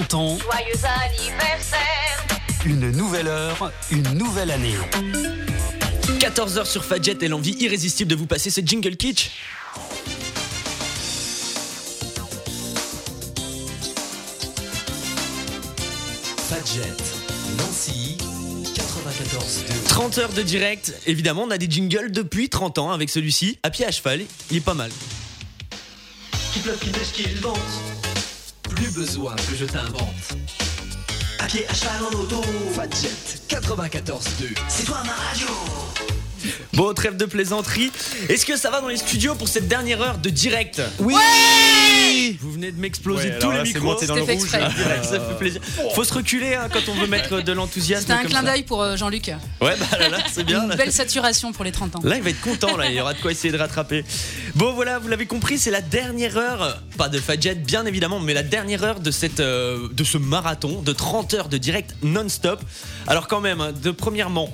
30 ans. Joyeux anniversaire. Une nouvelle heure, une nouvelle année. 14h sur Fadjet et l'envie irrésistible de vous passer ce jingle kitsch. Fadjet, Nancy, 94.2. 30 heures de direct, évidemment on a des jingles depuis 30 ans avec celui-ci, à pied à cheval, il est pas mal. Qui pleuve, qui neige, qui vente. Plus besoin que je t'invente. À pied, à cheval, en auto. Fadjet, 94.2. C'est toi ma radio. Bon, trêve de plaisanterie. Est-ce que ça va dans les studios pour cette dernière heure de direct? Oui. Vous venez de m'exploser Ouais, tous les là, c'est micros. monté dans le rouge. Ça fait plaisir. Faut se reculer quand on veut mettre de l'enthousiasme. C'était un comme clin ça. d'œil pour Jean-Luc. Ouais, bah là, c'est bien. Une Là. belle saturation pour les 30 ans. Là, il va être content, là. Il y aura de quoi essayer de rattraper. Bon, voilà, vous l'avez compris, c'est la dernière heure, pas de Fadjet, bien évidemment, mais la dernière heure de ce marathon de 30 heures de direct non-stop. Alors, quand même, premièrement,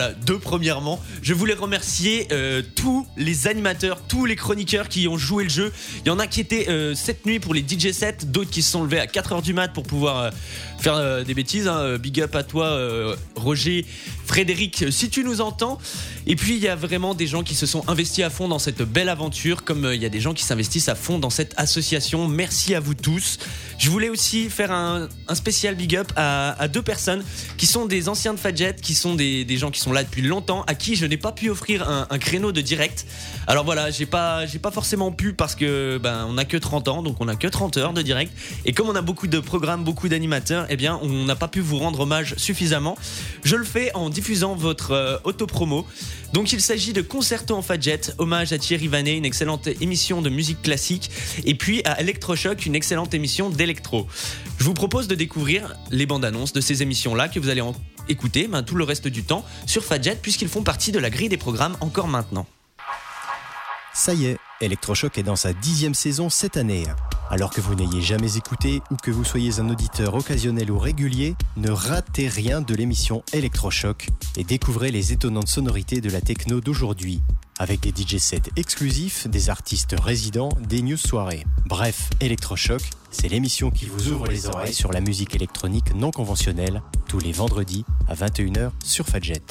je voulais remercier tous les animateurs, tous les chroniqueurs qui ont joué le jeu. Il y en a qui étaient cette nuit pour les DJ sets, d'autres qui se sont levés à 4h du mat pour pouvoir faire des bêtises. Big up à toi, Roger, Frédéric, si tu nous entends. Et puis il y a vraiment des gens qui se sont investis à fond dans cette belle aventure, comme il y a des gens qui s'investissent à fond dans cette association. Merci à vous tous. Je voulais aussi faire un spécial big up à deux personnes qui sont des anciens de Fadjet, qui sont des gens qui sont là depuis longtemps, à qui je n'ai pas pu offrir un créneau de direct. Alors voilà, j'ai pas forcément pu parce que on a que 30 ans, donc on a que 30 heures de direct. Et comme on a beaucoup de programmes, beaucoup d'animateurs, eh bien on n'a pas pu vous rendre hommage suffisamment. Je le fais en diffusant votre autopromo. Donc il s'agit de Concerto en Fadjet, hommage à Thierry Vanet, une excellente émission de musique classique, et puis à Electrochoc, une excellente émission d'électro. Je vous propose de découvrir les bandes annonces de ces émissions-là que vous allez écouter tout le reste du temps sur Fadjet, puisqu'ils font partie de la grille des programmes encore maintenant. Ça y est, Electrochoc est dans sa 10e saison cette année. Alors que vous n'ayez jamais écouté ou que vous soyez un auditeur occasionnel ou régulier, ne ratez rien de l'émission Electrochoc et découvrez les étonnantes sonorités de la techno d'aujourd'hui. Avec des DJ sets exclusifs, des artistes résidents, des news soirées. Bref, Electrochoc, c'est l'émission qui vous ouvre les oreilles sur la musique électronique non conventionnelle, tous les vendredis à 21h sur Fadjet.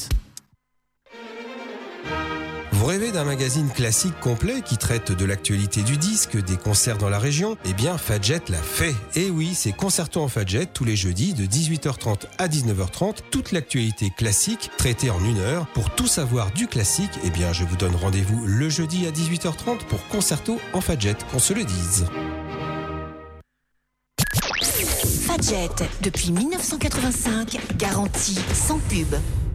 Vous rêvez d'un magazine classique complet qui traite de l'actualité du disque, des concerts dans la région? Eh bien, Fadjet l'a fait. Et oui, c'est Concerto en Fadjet tous les jeudis de 18h30 à 19h30. Toute l'actualité classique traitée en 1 heure. Pour tout savoir du classique, eh bien, je vous donne rendez-vous le jeudi à 18h30 pour Concerto en Fadjet, qu'on se le dise. Fadjet, depuis 1985, garantie sans pub.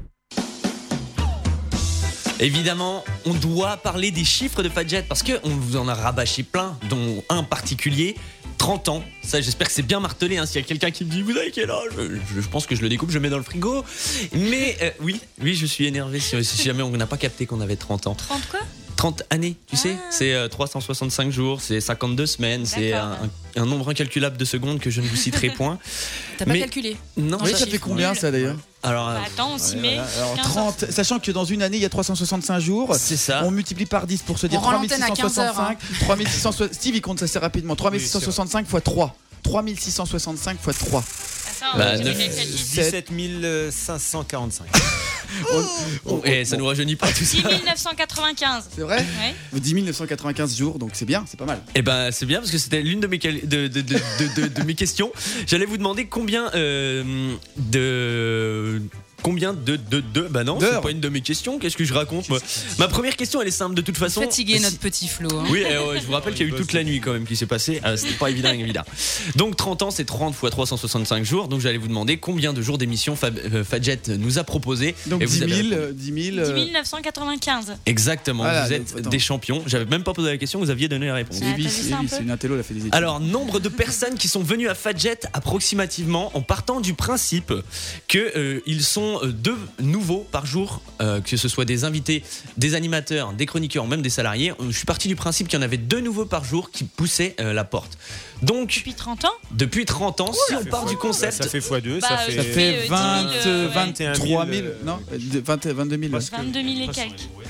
Évidemment, on doit parler des chiffres de Fadjet parce qu'on vous en a rabâché plein, dont un particulier, 30 ans. Ça, j'espère que c'est bien martelé. S'il y a quelqu'un qui me dit « Vous avez quel âge ?» Je pense que je le découpe, je le mets dans le frigo. Mais oui, je suis énervé si jamais on n'a pas capté qu'on avait 30 ans. 30 quoi ? 30 années, tu sais, c'est 365 jours, c'est 52 semaines, c'est un nombre incalculable de secondes que je ne vous citerai point. T'as pas calculé? Non, Oui, ça fait combien ça d'ailleurs? Alors, attends, on s'y met. Alors 30, sachant que dans une année il y a 365 jours, c'est ça. On multiplie par 10 pour se dire On rend l'antenne à 3665. 3665. Steve il compte ça assez rapidement. 3665 x 3. 3665 x 3. Attends, 17 545. Et ça nous rajeunit pas tout ça. 10 995. C'est vrai? Oui. 10 995 jours, donc c'est bien, c'est pas mal. Et c'est bien parce que c'était l'une de mes questions. J'allais vous demander combien bah non, c'est pas une de mes questions. Qu'est-ce que je raconte moi? Ma première question elle est simple de toute façon. Fatigué notre petit Flo. Oui, je vous rappelle qu'il y a eu toute la nuit quand même qui s'est passé. C'était pas évident. Donc 30 ans c'est 30 x 365 jours. Donc j'allais vous demander combien de jours d'émission Fadjet nous a proposé. Donc et 10 000, avez... 10 995. Exactement, voilà, vous êtes des champions. J'avais même pas posé la question, vous aviez donné la réponse. C'est une intello, elle a fait des études. Alors, nombre de personnes qui sont venues à Fadjet approximativement en partant du principe que ils sont 2 nouveaux par jour, que ce soit des invités, des animateurs, des chroniqueurs, même des salariés. Je suis parti du principe qu'il y en avait 2 nouveaux par jour qui poussaient la porte. Donc, depuis 30 ans, si on part du concept, ça fait x2, ça fait 23 000, non, 22 000. 22 000 et quelques.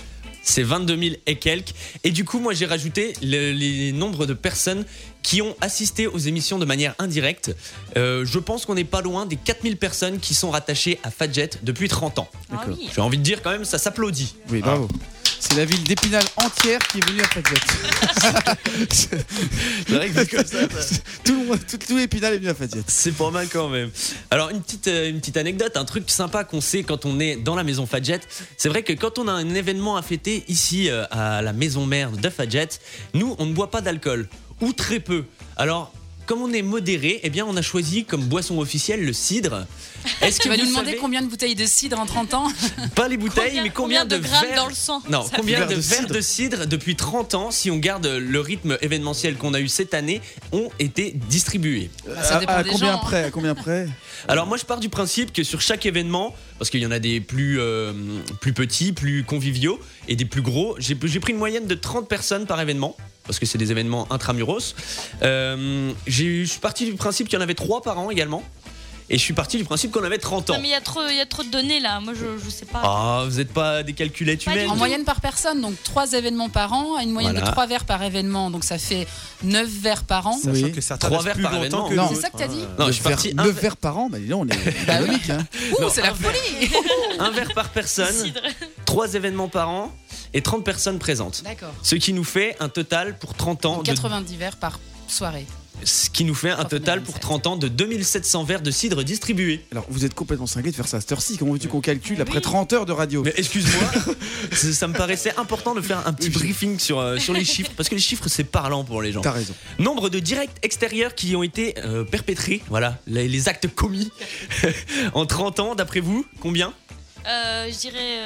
C'est 22 000 et quelques. Et du coup, moi, j'ai rajouté les nombres de personnes qui ont assisté aux émissions de manière indirecte. Je pense qu'on n'est pas loin des 4000 personnes qui sont rattachées à Fadjet depuis 30 ans. Ah oui. J'ai envie de dire quand même, ça s'applaudit. Oui, bravo. C'est la ville d'Épinal entière qui est venue à Fadjet. C'est vrai que c'est comme ça. Tout Épinal est venu à Fadjet. C'est pas mal quand même. Alors une petite anecdote, un truc sympa qu'on sait quand on est dans la maison Fadjet. C'est vrai que quand on a un événement à fêter ici à la maison mère de Fadjet, nous on ne boit pas d'alcool ou très peu. Alors comme on est modéré, eh bien on a choisi comme boisson officielle le cidre. Est-ce que Tu vas vous nous demander savez- combien de bouteilles de cidre en 30 ans? Pas les bouteilles, mais combien de grammes verres dans le sang? Non, Ça combien fait de de verres cidre de cidre depuis 30 ans, si on garde le rythme événementiel qu'on a eu cette année, ont été distribués. Ça dépend à des combien gens. près À combien près Alors moi je pars du principe que sur chaque événement, parce qu'il y en a des plus petits, plus conviviaux et des plus gros, j'ai pris une moyenne de 30 personnes par événement. Parce que c'est des événements intramuros. Je suis parti du principe qu'il y en avait 3 par an également. Et je suis parti du principe qu'on avait 30 ans. Non mais il y a trop de données là. Moi je sais pas. Ah, vous n'êtes pas des calculettes Pas du humaines. En moyenne par personne, donc 3 événements par an, à une moyenne Voilà. de 3 verres par événement, donc ça fait 9 verres par an. Oui. Sachant que certains 3 restent verres plus par longtemps événement. que Non. d'autres. C'est ça que t'as dit Non, je suis parti 9 verres par an, bah dis donc, on est Bah oui. unique, hein. Ouh, c'est la folie. un verre par personne, Cidre. 3 événements par an et 30 personnes présentes. D'accord. Ce qui nous fait un total pour 30 ans. 90 verres par soirée. Ce qui nous fait un total pour 30 ans de 2700 verres de cidre distribués. Alors, vous êtes complètement cinglé de faire ça à cette heure-ci. Comment veux-tu qu'on calcule après 30 heures de radio? Mais excuse-moi, ça me paraissait important de faire un petit briefing sur les chiffres, parce que les chiffres c'est parlant pour les gens. T'as raison. Nombre de directs extérieurs qui ont été perpétrés, voilà, les actes commis en 30 ans, d'après vous, combien? Je dirais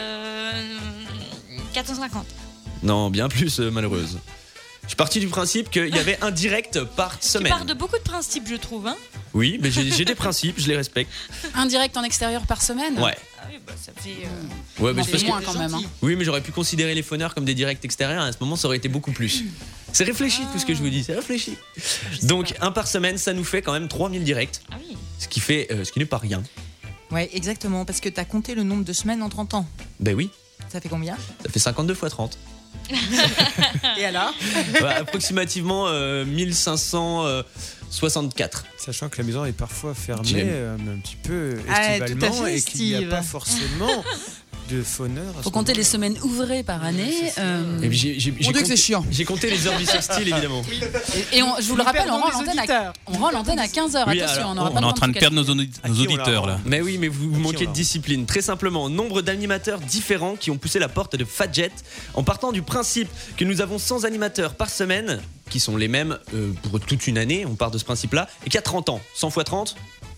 450. Non, bien plus, malheureuse. Je suis parti du principe qu'il y avait un direct par Tu semaine. pars de beaucoup de principes, je trouve. Hein. Oui, mais j'ai des principes, je les respecte. Un direct en extérieur par semaine. Ouais. Ah oui, bah ça fait. Ouais, On mais en c'est fait parce que- moins quand même. Hein. Oui, mais j'aurais pu considérer les phoneurs comme des directs extérieurs. À ce moment, ça aurait été beaucoup plus. C'est réfléchi tout ce que je vous dis, c'est réfléchi. Donc, un par semaine, ça nous fait quand même 3000 directs. Ah oui. Ce qui n'est pas rien. Ouais, exactement, parce que t'as compté le nombre de semaines en 30 ans. Ben oui, Ça fait combien? ça fait 52 fois 30. Et alors? Approximativement 1564. Sachant que la maison est parfois fermée J'aime. un petit peu Ah, estivalement tout à fait, et qu'il n'y a Steve. pas forcément de fauneur. à Faut ce compter les moment-là. semaines ouvrées par année. Et puis j'ai On dit que compté, c'est chiant. j'ai compté les heures du style évidemment. Et je vous le rappelle, on perdons rend les l'antenne auditeurs. à 15h. Oui, Attention, alors, on n'aura on pas On est en train de perdre nos À qui on auditeurs la là. Mais oui, mais vous Qui manquez on de a discipline. Très simplement, nombre d'animateurs différents qui ont poussé la porte de Fadjet en partant du principe que nous avons 100 animateurs par semaine, qui sont les mêmes pour toute une année, on part de ce principe-là, et qui a 30 ans. 100 x 30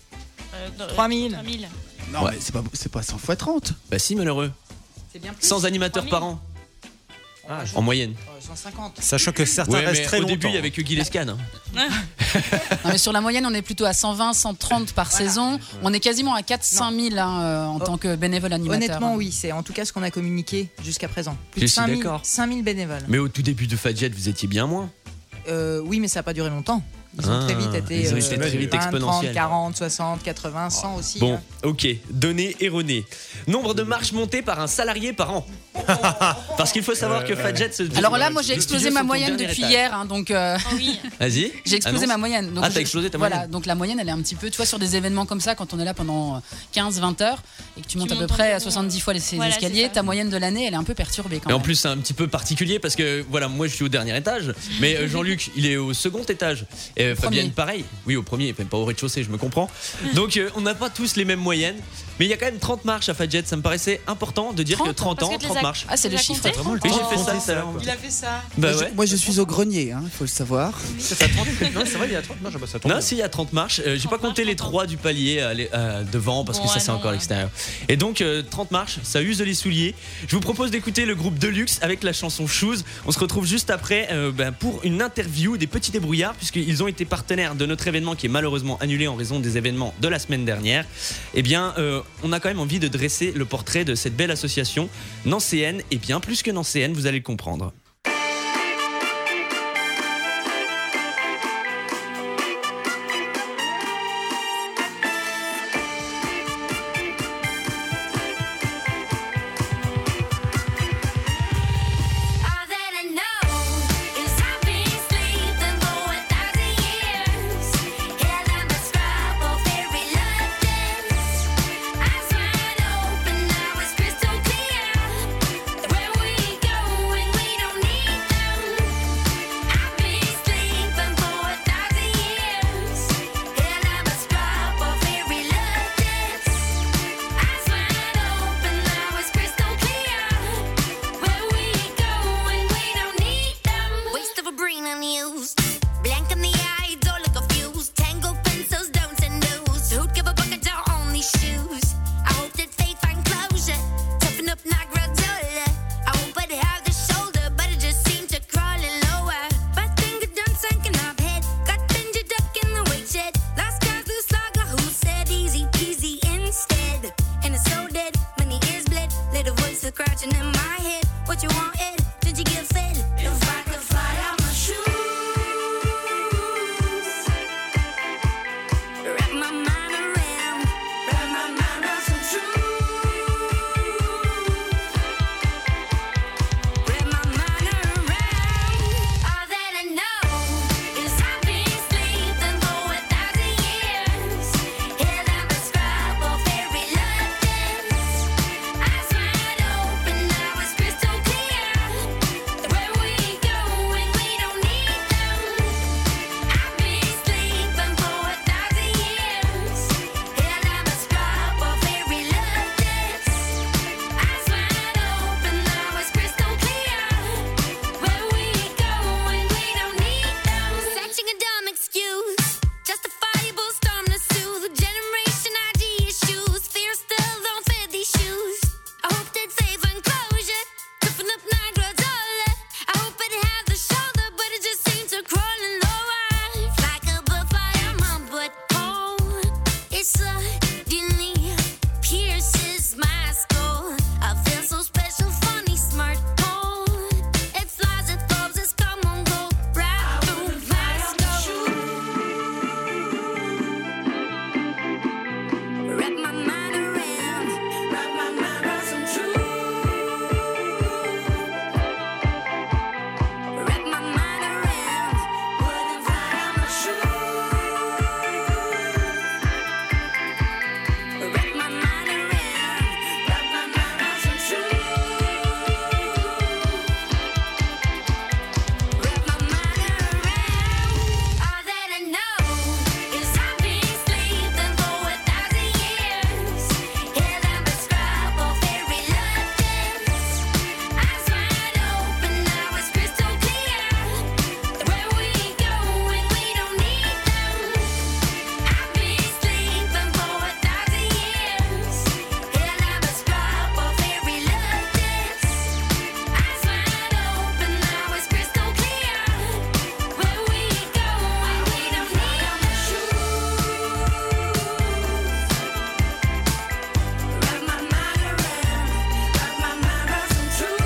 3000. 3000. Non, Ouais. mais c'est pas 100 x 30. Bah si, malheureux. C'est bien plus. 100 animateurs 3000. par an, Ah, en moyenne. 150. Sachant que certains Ouais, restent mais très au longtemps. début, il y avait que Guy Lescan. hein. Non, mais sur la moyenne, on est plutôt à 120, 130 par saison. On est quasiment à 400 000 en tant que bénévole animateur. Honnêtement, oui, c'est en tout cas ce qu'on a communiqué jusqu'à présent. Plus Je de suis 5000 d'accord. 5000 bénévoles. Mais au tout début de Fadjet, vous étiez bien moins. Oui, mais ça n'a pas duré longtemps. Ils ont très vite été, ils ont été très vite 20, 30, exponentiels. 40, 60, 80, 100 aussi. Bon, hein. ok, données erronées. Nombre de marches montées par un salarié par an. Parce qu'il faut savoir que Fadjet se. Alors là, moi, j'ai le explosé studio ma sont au moyenne dernier depuis étage. hier. hein, donc, Ah oui. Vas-y. j'ai explosé annonce. ma moyenne. Donc, Ah, t'as explosé ta Voilà, moyenne. donc la moyenne, elle est un petit peu. Tu vois, sur des événements comme ça, quand on est là pendant 15-20 heures et que tu montes à peu montes près à environ, 70 fois ces voilà, escaliers, c'est ça. ta moyenne de l'année, elle est un peu perturbée quand Et en même. plus, c'est un petit peu particulier parce que voilà, moi je suis au dernier étage, mais Jean-Luc il est au second étage. Et Fabienne, pareil. Oui, au premier, pas au rez-de-chaussée, je me comprends. Donc on n'a pas tous les mêmes moyennes, mais il y a quand même 30 marches à Fadjet. Ça me paraissait important de dire que 30 Parce ans, que tu les 30 as- marches. Ah, c'est tu le les as chiffre. comptés Oui, j'ai fait ça tout à l'heure. Il a fait ça. Bah ouais. Moi, je suis au grenier, il faut le savoir. Ça, c'est à 30. Non, c'est vrai, il y a 30 marches. Bah, ça tombe Non, bien. si, il y a 30 marches. J'ai 30 pas compté marches, les 30 3 du palier devant parce que Bon, ça, ah c'est non, encore à ouais. l'extérieur. Et donc, 30 marches, ça use les souliers. Je vous propose d'écouter le groupe Deluxe avec la chanson Shoes. On se retrouve juste après pour une interview des Petits Débrouillards, puisqu'ils ont été partenaires de notre événement qui est malheureusement annulé en raison des événements de la semaine dernière. Eh bien, on a quand même envie de dresser le portrait de cette belle association nancéenne, et bien plus que nancéenne, vous allez le comprendre. unused. Blank in the eye, don't look confused. Tango pencils, don'ts and do's. Who'd give a bucket to own these shoes? I hope that they find closure. Toughen up, not granola. I hope it have the shoulder, but it just seemed to crawl in lower. But finger done sunken up head. Got ginger duck in the weight shed. Last guy's loose lager, who said easy peasy instead? And it's so dead, many ears bled. Little voice scratching in my head. What you want, Ed? Did you get fed? If I could fly out my shoes, wrap my mind around some truth. Wrap my mind around all that I know is I've been sleeping for 1,000 years. Hear them describe of every reluctance. Eyes wide open, now it's crystal clear. Where we go when we don't need them. I've been sleeping for 1,000 years. Hear them describe of every reluctance. Eyes wide open, now it's crystal clear. Where we go when we don't need them. Searching a dumb excuse, justifiable storm to soothe. Generation ID issues, fear still don't fit these shoes. I hope that they find closure. Toughen up, not granola. I hope it had the shoulder, but it just seems to crawl and lower. Like a butterfly on my butt hole. It suddenly pierces my skull. I feel so special, funny, smart hole. It flies, it goes, it's come on, go right through my skull. Wrap my mind around some truth. Wrap my mind around, wouldn't fly out my shoes. Wrap my mind around some truth. Wrap my mind around all that I know is I've been sleeping for 1,000 years. Hear them describe of every reluctance. Eyes wide open, now it's crystal clear. Where we go when we don't need them. I've been sleeping for 1,000 years. Hear them describe of every reluctance. Eyes wide open, now it's crystal clear. Where we go when we don't need them. Wrap my mind around some truth.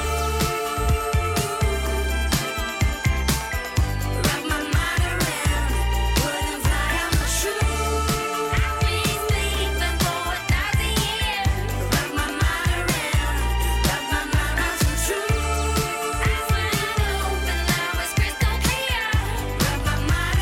Wrap my mind around, wouldn't fly out my shoes. I've been sleeping for 1,000 years. Wrap my mind around some truth. Eyes wide open, now it's crystal clear. Wrap my mind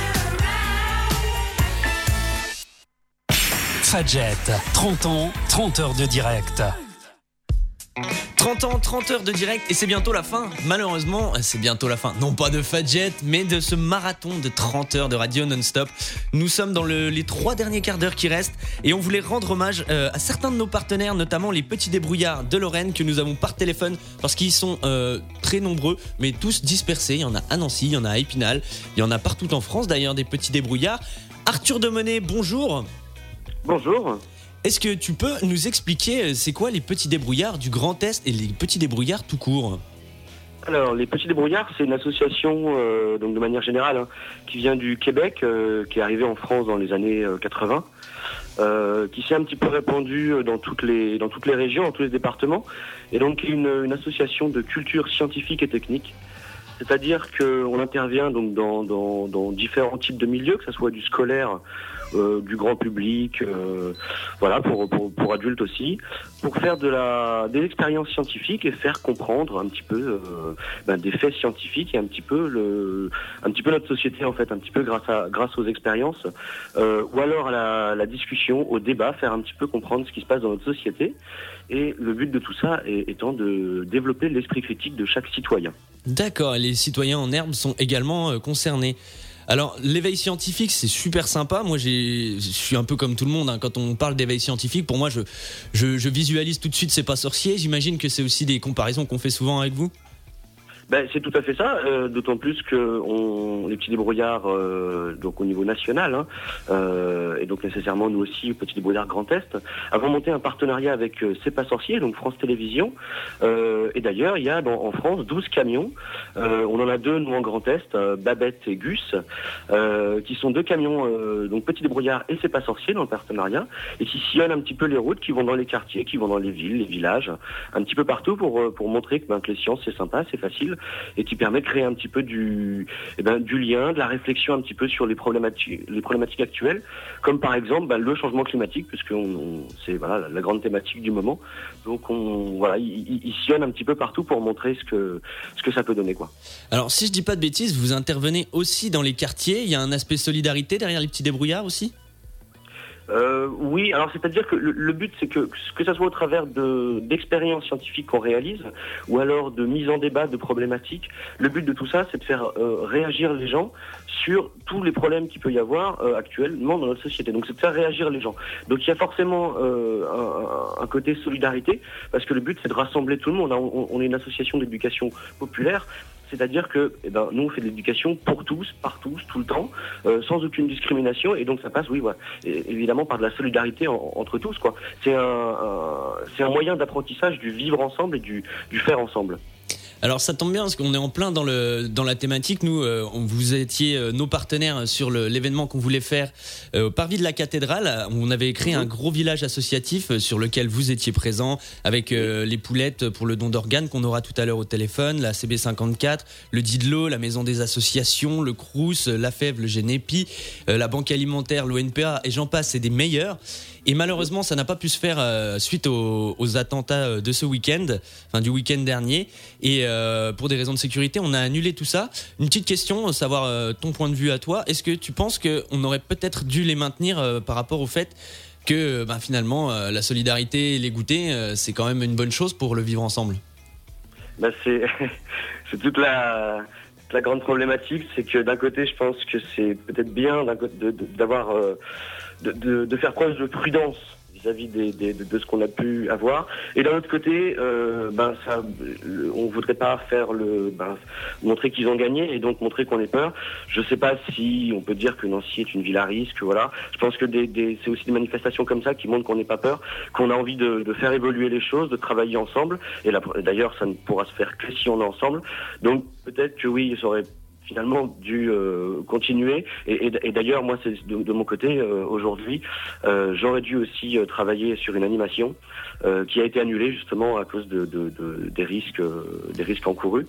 around. Fadjet, 30 ans, 30 heures de direct. 30 ans, 30 heures de direct et c'est bientôt la fin. Malheureusement, c'est bientôt la fin. Non pas de Fadjet, mais de ce marathon de 30 heures de radio non-stop. Nous sommes dans les 3 derniers quarts d'heure qui restent et on voulait rendre hommage à certains de nos partenaires, notamment les petits débrouillards de Lorraine que nous avons par téléphone parce qu'ils sont très nombreux, mais tous dispersés. Il y en a à Nancy, il y en a à Épinal, il y en a partout en France d'ailleurs des petits débrouillards. Arthur Demonet, bonjour. Bonjour. Est-ce que tu peux nous expliquer c'est quoi les petits débrouillards du Grand Est et les petits débrouillards tout court ? Alors, les Petits Débrouillards, c'est une association, donc de manière générale, hein, qui vient du Québec, qui est arrivée en France dans les années 80, qui s'est un petit peu répandue dans toutes les régions, dans tous les départements, et donc une association de culture scientifique et technique. C'est-à-dire qu'on intervient donc dans différents types de milieux, que ce soit du scolaire, du grand public, voilà, pour adultes aussi, pour faire des expériences scientifiques et faire comprendre un petit peu des faits scientifiques et un petit peu notre société en fait, un petit peu grâce aux expériences, ou alors à la discussion, au débat, faire un petit peu comprendre ce qui se passe dans notre société. Et le but de tout ça étant de développer l'esprit critique de chaque citoyen. D'accord, les citoyens en herbe sont également concernés. Alors, l'éveil scientifique, c'est super sympa. Moi, je suis un peu comme tout le monde, hein. Quand on parle d'éveil scientifique, pour moi, je visualise tout de suite C'est pas sorcier. J'imagine que c'est aussi des comparaisons qu'on fait souvent avec vous. Ben, c'est tout à fait ça, d'autant plus que les petits débrouillards, donc au niveau national, hein, et donc nécessairement nous aussi, petits débrouillards Grand Est, avons monté un partenariat avec C'est pas sorcier, donc France Télévisions. Et d'ailleurs, il y a en France 12 camions. On en a 2, nous, en Grand Est, Babette et Gus, qui sont 2 camions, donc petits débrouillards et C'est pas sorcier dans le partenariat, et qui sillonnent un petit peu les routes, qui vont dans les quartiers, qui vont dans les villes, les villages, un petit peu partout pour montrer que les sciences, c'est sympa, c'est facile, et qui permet de créer un petit peu du lien, de la réflexion un petit peu sur les problématiques actuelles, comme par exemple le changement climatique, puisque c'est la grande thématique du moment. Donc ils sillonnent un petit peu partout pour montrer ce que ça peut donner, quoi. Alors si je dis pas de bêtises, vous intervenez aussi dans les quartiers, il y a un aspect solidarité derrière les petits débrouillards aussi ? Oui, alors c'est-à-dire que le but, c'est que ça soit au travers d'expériences scientifiques qu'on réalise, ou alors de mise en débat de problématiques. Le but de tout ça, c'est de faire réagir les gens sur tous les problèmes qu'il peut y avoir actuellement dans notre société. Donc c'est de faire réagir les gens. Donc il y a forcément un côté solidarité, parce que le but, c'est de rassembler tout le monde. On est une association d'éducation populaire. C'est-à-dire que nous, on fait de l'éducation pour tous, par tous, tout le temps, sans aucune discrimination. Et donc, ça passe, évidemment, par de la solidarité entre tous, quoi. C'est un moyen d'apprentissage du vivre ensemble et du faire ensemble. Alors ça tombe bien parce qu'on est en plein dans la thématique. Nous, vous étiez nos partenaires sur l'événement qu'on voulait faire au parvis de la cathédrale. On avait créé un gros village associatif sur lequel vous étiez présents, avec les poulettes pour le don d'organes qu'on aura tout à l'heure au téléphone, la CB54, le Didlo, la maison des associations, le Crous, la FEV, le Génépi, la banque alimentaire, l'ONPA, et j'en passe, c'est des meilleurs. Et malheureusement, ça n'a pas pu se faire suite aux attentats de ce week-end, enfin du week-end dernier. Et pour des raisons de sécurité, on a annulé tout ça. Une petite question, savoir ton point de vue à toi. Est-ce que tu penses qu'on aurait peut-être dû les maintenir par rapport au fait que finalement, la solidarité et les goûters, c'est quand même une bonne chose pour le vivre ensemble ? C'est toute la grande problématique, c'est que d'un côté, je pense que c'est peut-être bien d'avoir de faire preuve de prudence vis-à-vis de ce qu'on a pu avoir, et d'un autre côté, on voudrait pas faire montrer qu'ils ont gagné et donc montrer qu'on ait peur. Je sais pas si on peut dire que Nancy est une ville à risque, voilà. Je pense que c'est aussi des manifestations comme ça qui montrent qu'on n'ait pas peur, qu'on a envie de faire évoluer les choses, de travailler ensemble, et d'ailleurs ça ne pourra se faire que si on est ensemble. Donc peut-être que oui, ça aurait finalement dû continuer, et d'ailleurs moi c'est de mon côté aujourd'hui j'aurais dû aussi travailler sur une animation qui a été annulée justement à cause des risques encourus.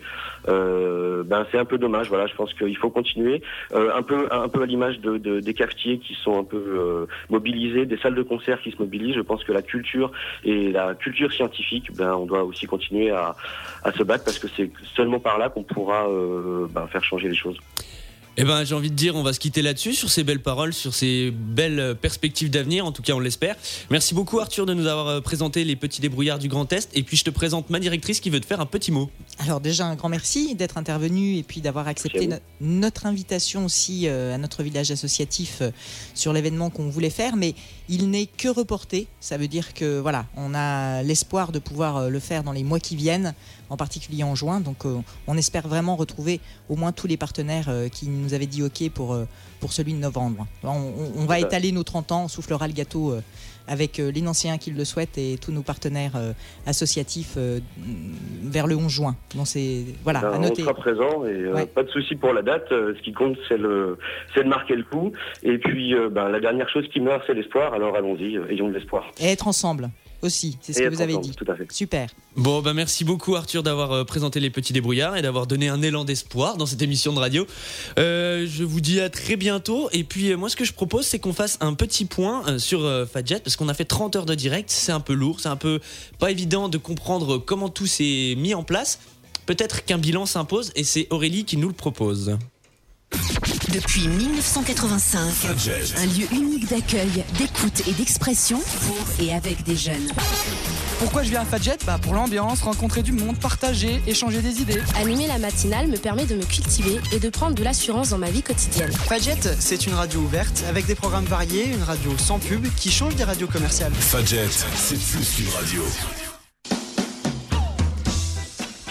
C'est un peu dommage, voilà. Je pense qu'il faut continuer un peu à l'image des cafetiers qui sont un peu mobilisés, des salles de concert qui se mobilisent. Je pense que la culture et la culture scientifique, on doit aussi continuer à se battre, parce que c'est seulement par là qu'on pourra faire changer les choses. J'ai envie de dire, on va se quitter là-dessus, sur ces belles paroles, sur ces belles perspectives d'avenir, en tout cas on l'espère. Merci beaucoup Arthur de nous avoir présenté les petits débrouillards du Grand Est, et puis je te présente ma directrice qui veut te faire un petit mot. Alors déjà un grand merci d'être intervenu et puis d'avoir accepté notre invitation aussi à notre village associatif sur l'événement qu'on voulait faire, mais il n'est que reporté. Ça veut dire que voilà, on a l'espoir de pouvoir le faire dans les mois qui viennent, en particulier en juin. Donc on espère vraiment retrouver au moins tous les partenaires qui nous avaient dit OK pour celui de novembre. On va étaler nos 30 ans, on soufflera le gâteau avec les Nancéens qui le souhaitent et tous nos partenaires associatifs vers le 11 juin. Donc c'est à noter. On sera présent et pas de souci pour la date. Ce qui compte, c'est de marquer le coup. Et puis la dernière chose qui meurt, c'est l'espoir. Alors allons-y, ayons de l'espoir. Et être ensemble aussi, c'est ce que vous avez dit. Tout à fait. Super. Bon, merci beaucoup Arthur d'avoir présenté les petits débrouillards et d'avoir donné un élan d'espoir dans cette émission de radio. Je vous dis à très bientôt, et puis moi ce que je propose, c'est qu'on fasse un petit point sur Fadjet, parce qu'on a fait 30 heures de direct, c'est un peu lourd, c'est un peu pas évident de comprendre comment tout s'est mis en place. Peut-être qu'un bilan s'impose, et c'est Aurélie qui nous le propose. Depuis 1985, un lieu unique d'accueil, d'écoute et d'expression pour et avec des jeunes. Pourquoi je viens à Fadjet ? Pour l'ambiance, rencontrer du monde, partager, échanger des idées. Animer la matinale me permet de me cultiver et de prendre de l'assurance dans ma vie quotidienne. Fadjet, c'est une radio ouverte avec des programmes variés, une radio sans pub qui change des radios commerciales. Fadjet, c'est plus qu'une radio.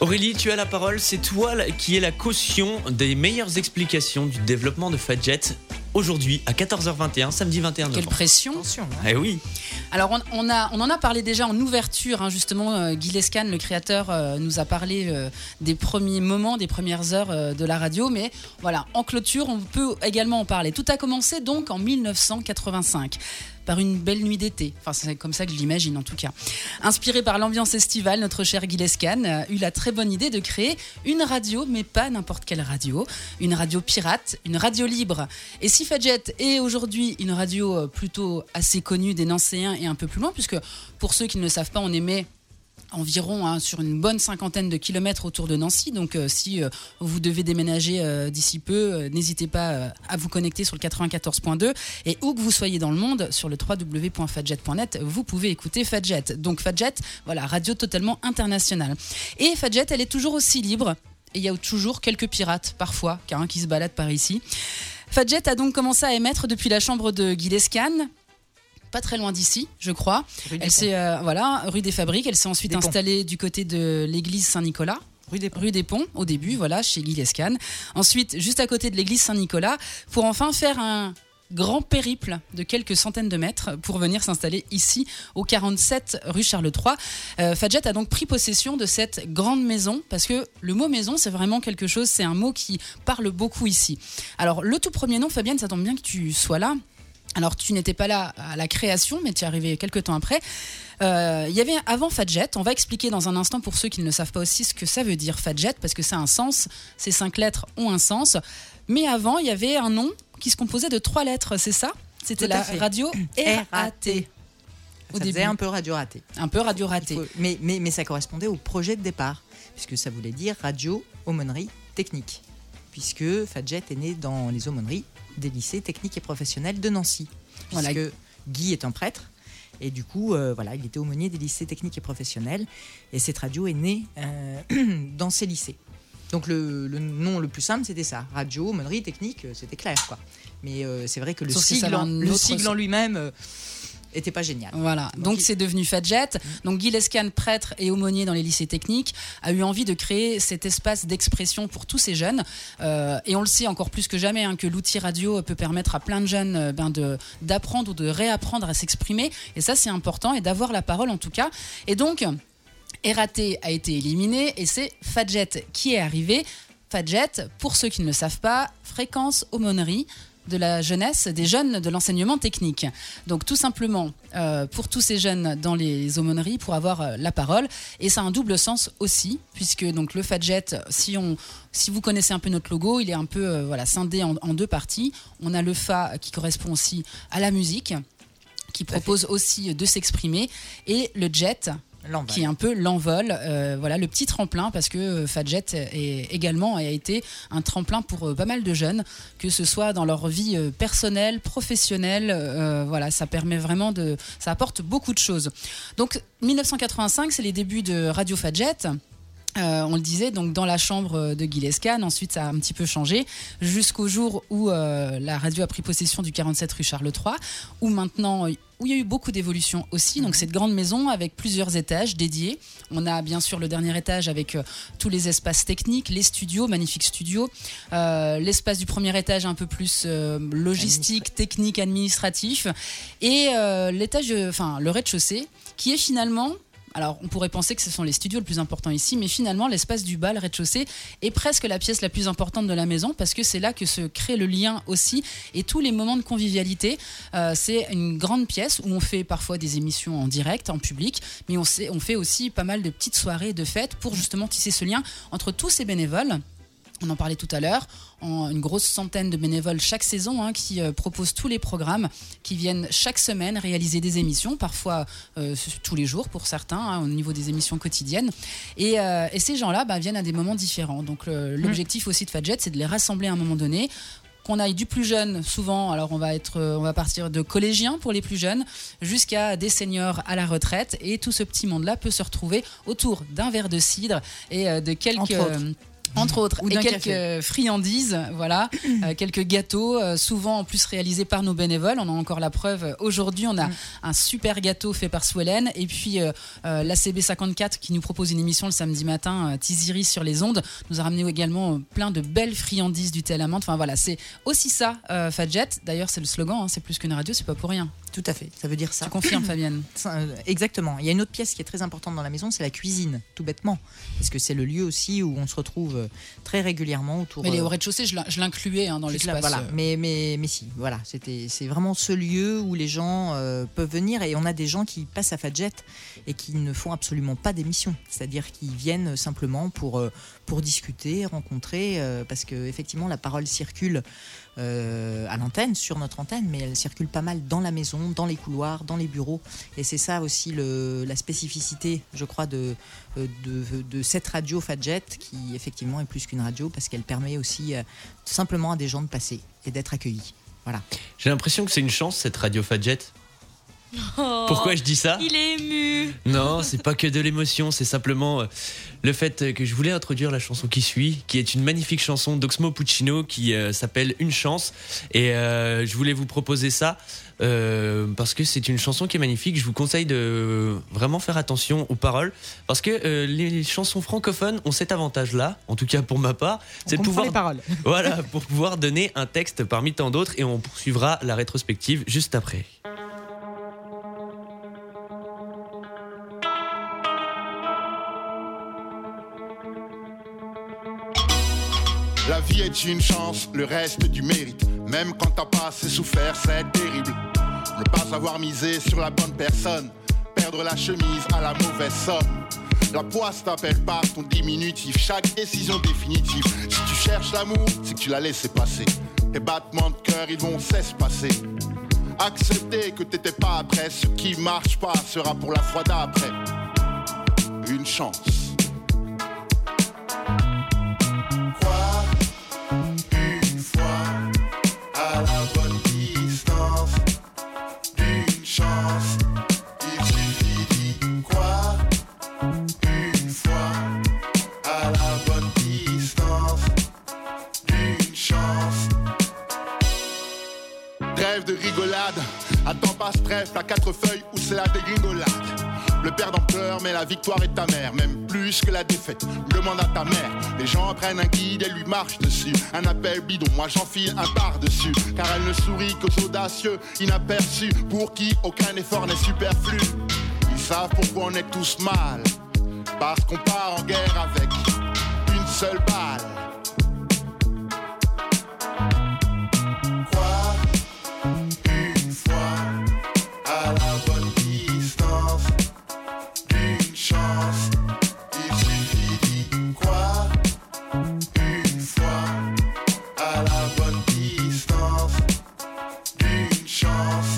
Aurélie, tu as la parole. C'est toi qui es la caution des meilleures explications du développement de Fadjet aujourd'hui à 14h21, samedi 21 novembre. Quelle pression. Eh oui. Alors on en a parlé déjà en ouverture, hein, justement Guy Lescane, le créateur, nous a parlé des premiers moments, des premières heures de la radio, mais voilà, en clôture on peut également en parler. Tout a commencé donc en 1985 par une belle nuit d'été, enfin c'est comme ça que je l'imagine en tout cas. Inspiré par l'ambiance estivale, notre cher Guy Lescane eut la très bonne idée de créer une radio, mais pas n'importe quelle radio, une radio pirate, une radio libre. Et si Fadjet est aujourd'hui une radio plutôt assez connue des Nancéens et un peu plus loin, puisque pour ceux qui ne le savent pas, on émet environ sur une bonne 50aine de kilomètres autour de Nancy. Donc si vous devez déménager d'ici peu, n'hésitez pas à vous connecter sur le 94.2 et où que vous soyez dans le monde, sur le www.fadjet.net, vous pouvez écouter Fadjet. Donc Fadjet, voilà, radio totalement internationale. Et Fadjet, elle est toujours aussi libre et il y a toujours quelques pirates parfois qui se baladent par ici. Fadjet a donc commencé à émettre depuis la chambre de Guy Lescane, pas très loin d'ici, je crois. Elle s'est rue des Fabriques. Elle s'est ensuite installée du côté de l'église Saint-Nicolas. Rue des Ponts, au début, voilà, chez Guy Lescane. Ensuite, juste à côté de l'église Saint-Nicolas, pour enfin faire un grand périple de quelques centaines de mètres pour venir s'installer ici, au 47 rue Charles III. Fadjet a donc pris possession de cette grande maison, parce que le mot maison, c'est vraiment quelque chose, c'est un mot qui parle beaucoup ici. Alors, le tout premier nom, Fabienne, ça tombe bien que tu sois là. Alors, tu n'étais pas là à la création, mais tu es arrivé quelques temps après. Il y avait avant Fadjet. On va expliquer dans un instant pour ceux qui ne savent pas aussi ce que ça veut dire Fadjet, parce que ça a un sens. Ces 5 lettres ont un sens. Mais avant, il y avait un nom qui se composait de 3 lettres, c'est ça ? C'était la radio RAT. Ça faisait un peu radio raté. Un peu radio raté. Mais ça correspondait au projet de départ, puisque ça voulait dire radio aumônerie technique, puisque Fadjet est né dans les aumôneries des lycées techniques et professionnels de Nancy, puisque voilà. Guy est un prêtre et du coup il était aumônier des lycées techniques et professionnels et cette radio est née dans ces lycées. Donc le nom le plus simple c'était ça, radio, aumônerie technique, c'était clair quoi. Mais c'est vrai que le sigle en lui-même était pas génial. Voilà, donc c'est devenu Fadjet. Donc Guy Lescane, prêtre et aumônier dans les lycées techniques, a eu envie de créer cet espace d'expression pour tous ces jeunes. Et on le sait encore plus que jamais que l'outil radio peut permettre à plein de jeunes d'apprendre ou de réapprendre à s'exprimer. Et ça, c'est important, et d'avoir la parole en tout cas. Et donc, RAT a été éliminé et c'est Fadjet qui est arrivé. Fadjet, pour ceux qui ne le savent pas, fréquence aumônerie de la jeunesse, des jeunes de l'enseignement technique. Donc tout simplement, pour tous ces jeunes dans les aumôneries, pour avoir la parole. Et ça a un double sens aussi, puisque donc, le Fadjet, si vous connaissez un peu notre logo, il est un peu scindé en 2 parties. On a le Fa qui correspond aussi à la musique, qui propose aussi de s'exprimer, et le Jet, qui est un peu l'envol, le petit tremplin, parce que Fadjet a été un tremplin pour pas mal de jeunes, que ce soit dans leur vie personnelle, professionnelle, ça permet vraiment ça apporte beaucoup de choses. Donc 1985, c'est les débuts de Radio Fadjet. On le disait, donc dans la chambre de Guy Lescane. Ensuite, ça a un petit peu changé jusqu'au jour où la radio a pris possession du 47 rue Charles III, où il y a eu beaucoup d'évolutions aussi. Donc cette grande maison avec plusieurs étages dédiés. On a bien sûr le dernier étage avec tous les espaces techniques, les studios, magnifiques studios. L'espace du premier étage un peu plus logistique, technique, administratif. Et le rez-de-chaussée qui est finalement... Alors, on pourrait penser que ce sont les studios le plus important ici, mais finalement, l'espace du bas, le rez-de-chaussée, est presque la pièce la plus importante de la maison, parce que c'est là que se crée le lien aussi, et tous les moments de convivialité. C'est une grande pièce où on fait parfois des émissions en direct, en public, mais on fait aussi pas mal de petites soirées, de fêtes, pour justement tisser ce lien entre tous ces bénévoles. On en parlait tout à l'heure, une grosse centaine de bénévoles chaque saison qui proposent tous les programmes, qui viennent chaque semaine réaliser des émissions, parfois tous les jours pour certains, au niveau des émissions quotidiennes. Et ces gens-là viennent à des moments différents. Donc l'objectif aussi de Fadjet, c'est de les rassembler à un moment donné, qu'on aille du plus jeune, souvent, alors on va partir de collégiens pour les plus jeunes, jusqu'à des seniors à la retraite, et tout ce petit monde-là peut se retrouver autour d'un verre de cidre et de quelques... Entre autres, Ou et d'un quelques café. friandises, voilà, quelques gâteaux, souvent en plus réalisés par nos bénévoles. On a encore la preuve. Aujourd'hui, on a un super gâteau fait par Swellen, et puis l'ACB 54 qui nous propose une émission le samedi matin, Tiziri sur les ondes, nous a ramené également plein de belles friandises du thé à la menthe. Enfin voilà, c'est aussi ça, Fadjet. D'ailleurs, c'est le slogan, hein, c'est plus qu'une radio, c'est pas pour rien. Tout à fait, ça veut dire ça. Tu confirmes, Fabienne? Exactement. Il y a une autre pièce qui est très importante dans la maison, c'est la cuisine, tout bêtement. Parce que c'est le lieu aussi où on se retrouve très régulièrement autour. Mais les au rez-de-chaussée, je l'incluais dans l'espace. Voilà. Mais si, voilà, c'est vraiment ce lieu où les gens peuvent venir, et on a des gens qui passent à Fadjet et qui ne font absolument pas d'émission. C'est-à-dire qu'ils viennent simplement pour discuter, rencontrer, parce que effectivement la parole circule à l'antenne, sur notre antenne, mais elle circule pas mal dans la maison, dans les couloirs, dans les bureaux, et c'est ça aussi la spécificité, je crois, de cette radio Fadjet, qui effectivement est plus qu'une radio, parce qu'elle permet aussi simplement à des gens de passer et d'être accueillis. Voilà. J'ai l'impression que c'est une chance, cette radio Fadjet. Oh, Pourquoi je dis ça? Il est ému. Non, c'est pas que de l'émotion, c'est simplement le fait que je voulais introduire la chanson qui suit, qui est une magnifique chanson d'Oxmo Puccino qui s'appelle Une chance. Et je voulais vous proposer ça parce que c'est une chanson qui est magnifique. Je vous conseille de vraiment faire attention aux paroles, parce que les chansons francophones ont cet avantage-là, en tout cas pour ma part, c'est de pouvoir, les paroles. voilà, pour pouvoir donner un texte parmi tant d'autres. Et on poursuivra la rétrospective juste après. La vie est une chance, le reste du mérite. Même quand t'as pas assez souffert, c'est terrible. Ne pas savoir miser sur la bonne personne, perdre la chemise à la mauvaise somme. La poisse t'appelle par ton diminutif, chaque décision définitive. Si tu cherches l'amour, c'est que tu l'as laissé passer. Tes battements de cœur, ils vont s'espacer. Accepter que t'étais pas prêt, ce qui marche pas sera pour la fois d'après. Une chance. À la bonne distance d'une chance, il suffit d'y croire. Une fois à la bonne distance d'une chance. Trêve de rigolade, attends pas stress, t'as 4 feuilles ou c'est la dégringolade. Le perdant pleure mais la victoire est amère, même plus que la défaite, demande à ta mère. Les gens prennent un guide et lui marchent dessus. Un appel bidon, moi j'enfile un par-dessus. Car elle ne sourit qu'aux audacieux, inaperçus, pour qui aucun effort n'est superflu. Ils savent pourquoi on est tous mal, parce qu'on part en guerre avec une seule balle. Croire une fois à la bonne distance d'une chance, il suffit d'y croire. Une fois à la bonne distance d'une chance.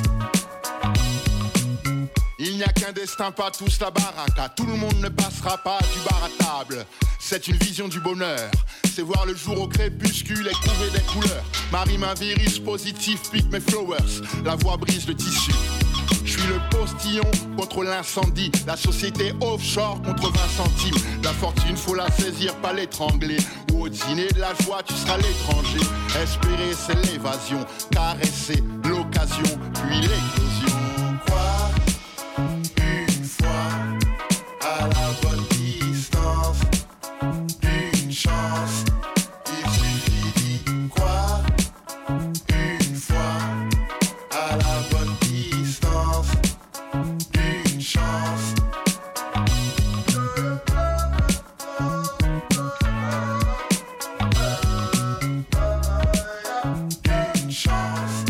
Il n'y a qu'un destin, pas tous la baraka. Tout le monde ne passera pas du bar à table. C'est une vision du bonheur, c'est voir le jour au crépuscule et trouver des couleurs. Ma rime un virus positif, pique mes flowers. La voix brise le tissu. Je suis le postillon contre l'incendie. La société offshore contre 20 centimes. La fortune faut la saisir, pas l'étrangler. Ou au dîner de la joie tu seras l'étranger. Espérer c'est l'évasion, caresser l'occasion, puis l'éclosion. Croire une fois à la bonne distance d'une chance, il suffit d'y croire. Une fois à la bonne distance d'une chance. D'une chance.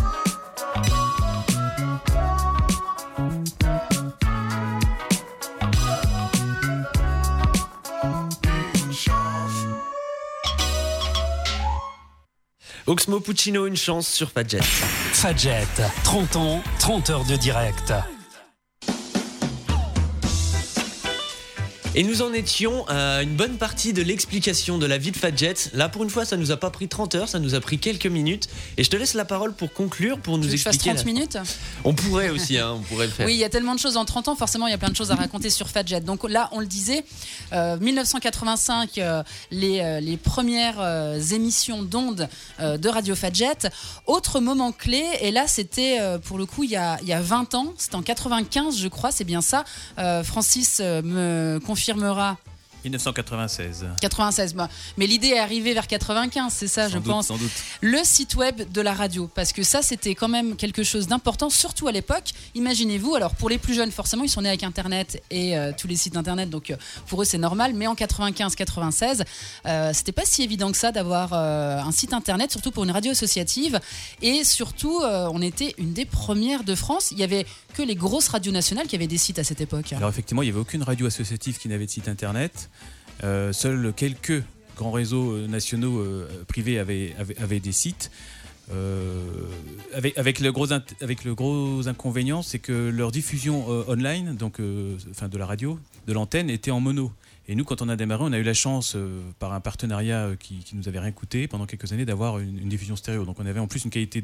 D'une chance. Oxmo Puccino, Une chance sur Fadjet. Fadjet, 30 ans, 30 heures de direct. Et nous en étions à une bonne partie de l'explication de la vie de Fadjet. Là, pour une fois, ça nous a pas pris 30 heures, ça nous a pris quelques minutes. Et je te laisse la parole pour conclure, pour nous Tu veux que je fasse expliquer. 30 minutes On pourrait aussi, on pourrait le faire. Oui, il y a tellement de choses en 30 ans, forcément, il y a plein de choses à raconter sur Fadjet. Donc là, on le disait, 1985, les premières émissions d'ondes de Radio Fadjet. Autre moment clé, et là, c'était pour le coup il y a 20 ans, c'était en 95, je crois, c'est bien ça. Francis me confirmera. 1996. 96, bah. Mais l'idée est arrivée vers 95, c'est ça, je pense. Sans doute. Le site web de la radio, parce que ça, c'était quand même quelque chose d'important, surtout à l'époque. Imaginez-vous, alors pour les plus jeunes, forcément, ils sont nés avec Internet et tous les sites Internet, donc pour eux, c'est normal. Mais en 95-96, c'était pas si évident que ça d'avoir un site Internet, surtout pour une radio associative. Et surtout, on était une des premières de France. Il y avait que les grosses radios nationales qui avaient des sites à cette époque. Alors effectivement, il n'y avait aucune radio associative qui n'avait de site internet. Seuls quelques grands réseaux nationaux privés avaient des sites. Avec le gros inconvénient, c'est que leur diffusion online, donc de la radio, de l'antenne, était en mono. Et nous, quand on a démarré, on a eu la chance, par un partenariat qui nous avait rien coûté pendant quelques années, d'avoir une diffusion stéréo. Donc on avait en plus une qualité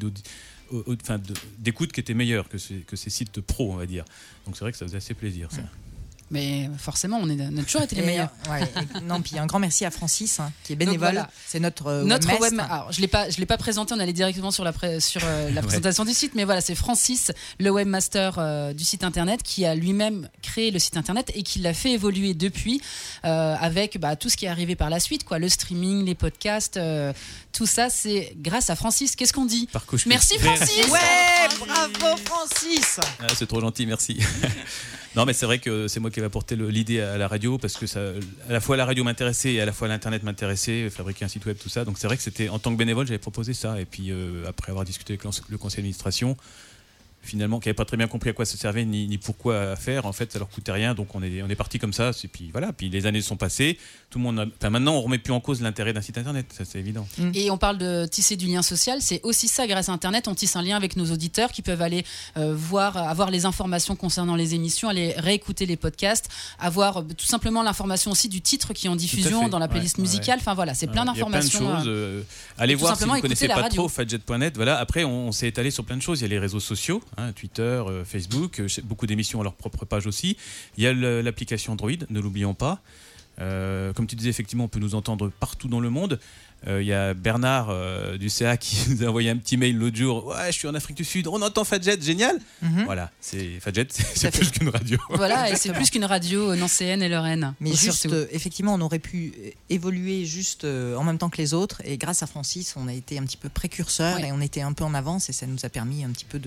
d'écoute qui était meilleure que ces sites pro, on va dire. Donc c'est vrai que ça faisait assez plaisir, ça. Mais forcément, on a toujours été les meilleurs. Non, puis un grand merci à Francis, qui est bénévole. Donc, voilà. C'est notre webmaster. Alors, je l'ai pas présenté, on allait directement sur la présentation du site, mais voilà, c'est Francis, le webmaster du site internet, qui a lui-même créé le site internet et qui l'a fait évoluer depuis, avec tout ce qui est arrivé par la suite, quoi, le streaming, les podcasts, tout ça, c'est grâce à Francis. Qu'est-ce qu'on dit ? Merci Francis. Ouais, bravo Francis. C'est trop gentil, merci. Non, mais c'est vrai que c'est moi qui ai apporté l'idée à la radio, parce que ça, à la fois la radio m'intéressait et à la fois l'internet m'intéressait, fabriquer un site web, tout ça. Donc c'est vrai que c'était, en tant que bénévole, j'avais proposé ça. Et puis après avoir discuté avec le conseil d'administration, finalement, qui n'avait pas très bien compris à quoi ça servait ni pourquoi faire, en fait ça leur coûtait rien, donc on est parti comme ça. Et puis voilà, puis les années sont passées, tout le monde maintenant on remet plus en cause l'intérêt d'un site internet, ça c'est évident. Et on parle de tisser du lien social, c'est aussi ça, grâce à internet on tisse un lien avec nos auditeurs qui peuvent aller avoir les informations concernant les émissions, aller réécouter les podcasts, avoir tout simplement l'information aussi du titre qui est en diffusion dans la playlist musicale. Enfin voilà, c'est plein d'informations. Il y a plein de choses. Allez voir si vous ne connaissez pas trop fadjet.net. Voilà. Après on s'est étalé sur plein de choses, il y a les réseaux sociaux, Twitter, Facebook, beaucoup d'émissions à leur propre page aussi. Il y a l'application Android, ne l'oublions pas. Comme tu disais, effectivement, on peut nous entendre partout dans le monde. Il y a Bernard du CA qui nous a envoyé un petit mail l'autre jour. Ouais, je suis en Afrique du Sud, on entend Fadjet, génial. Voilà, Fadjet, c'est plus qu'une radio. Voilà, et c'est plus qu'une radio nancéenne et lorraine. Mais juste, effectivement, on aurait pu évoluer juste en même temps que les autres. Et grâce à Francis, on a été un petit peu précurseurs et on était un peu en avance. Et ça nous a permis un petit peu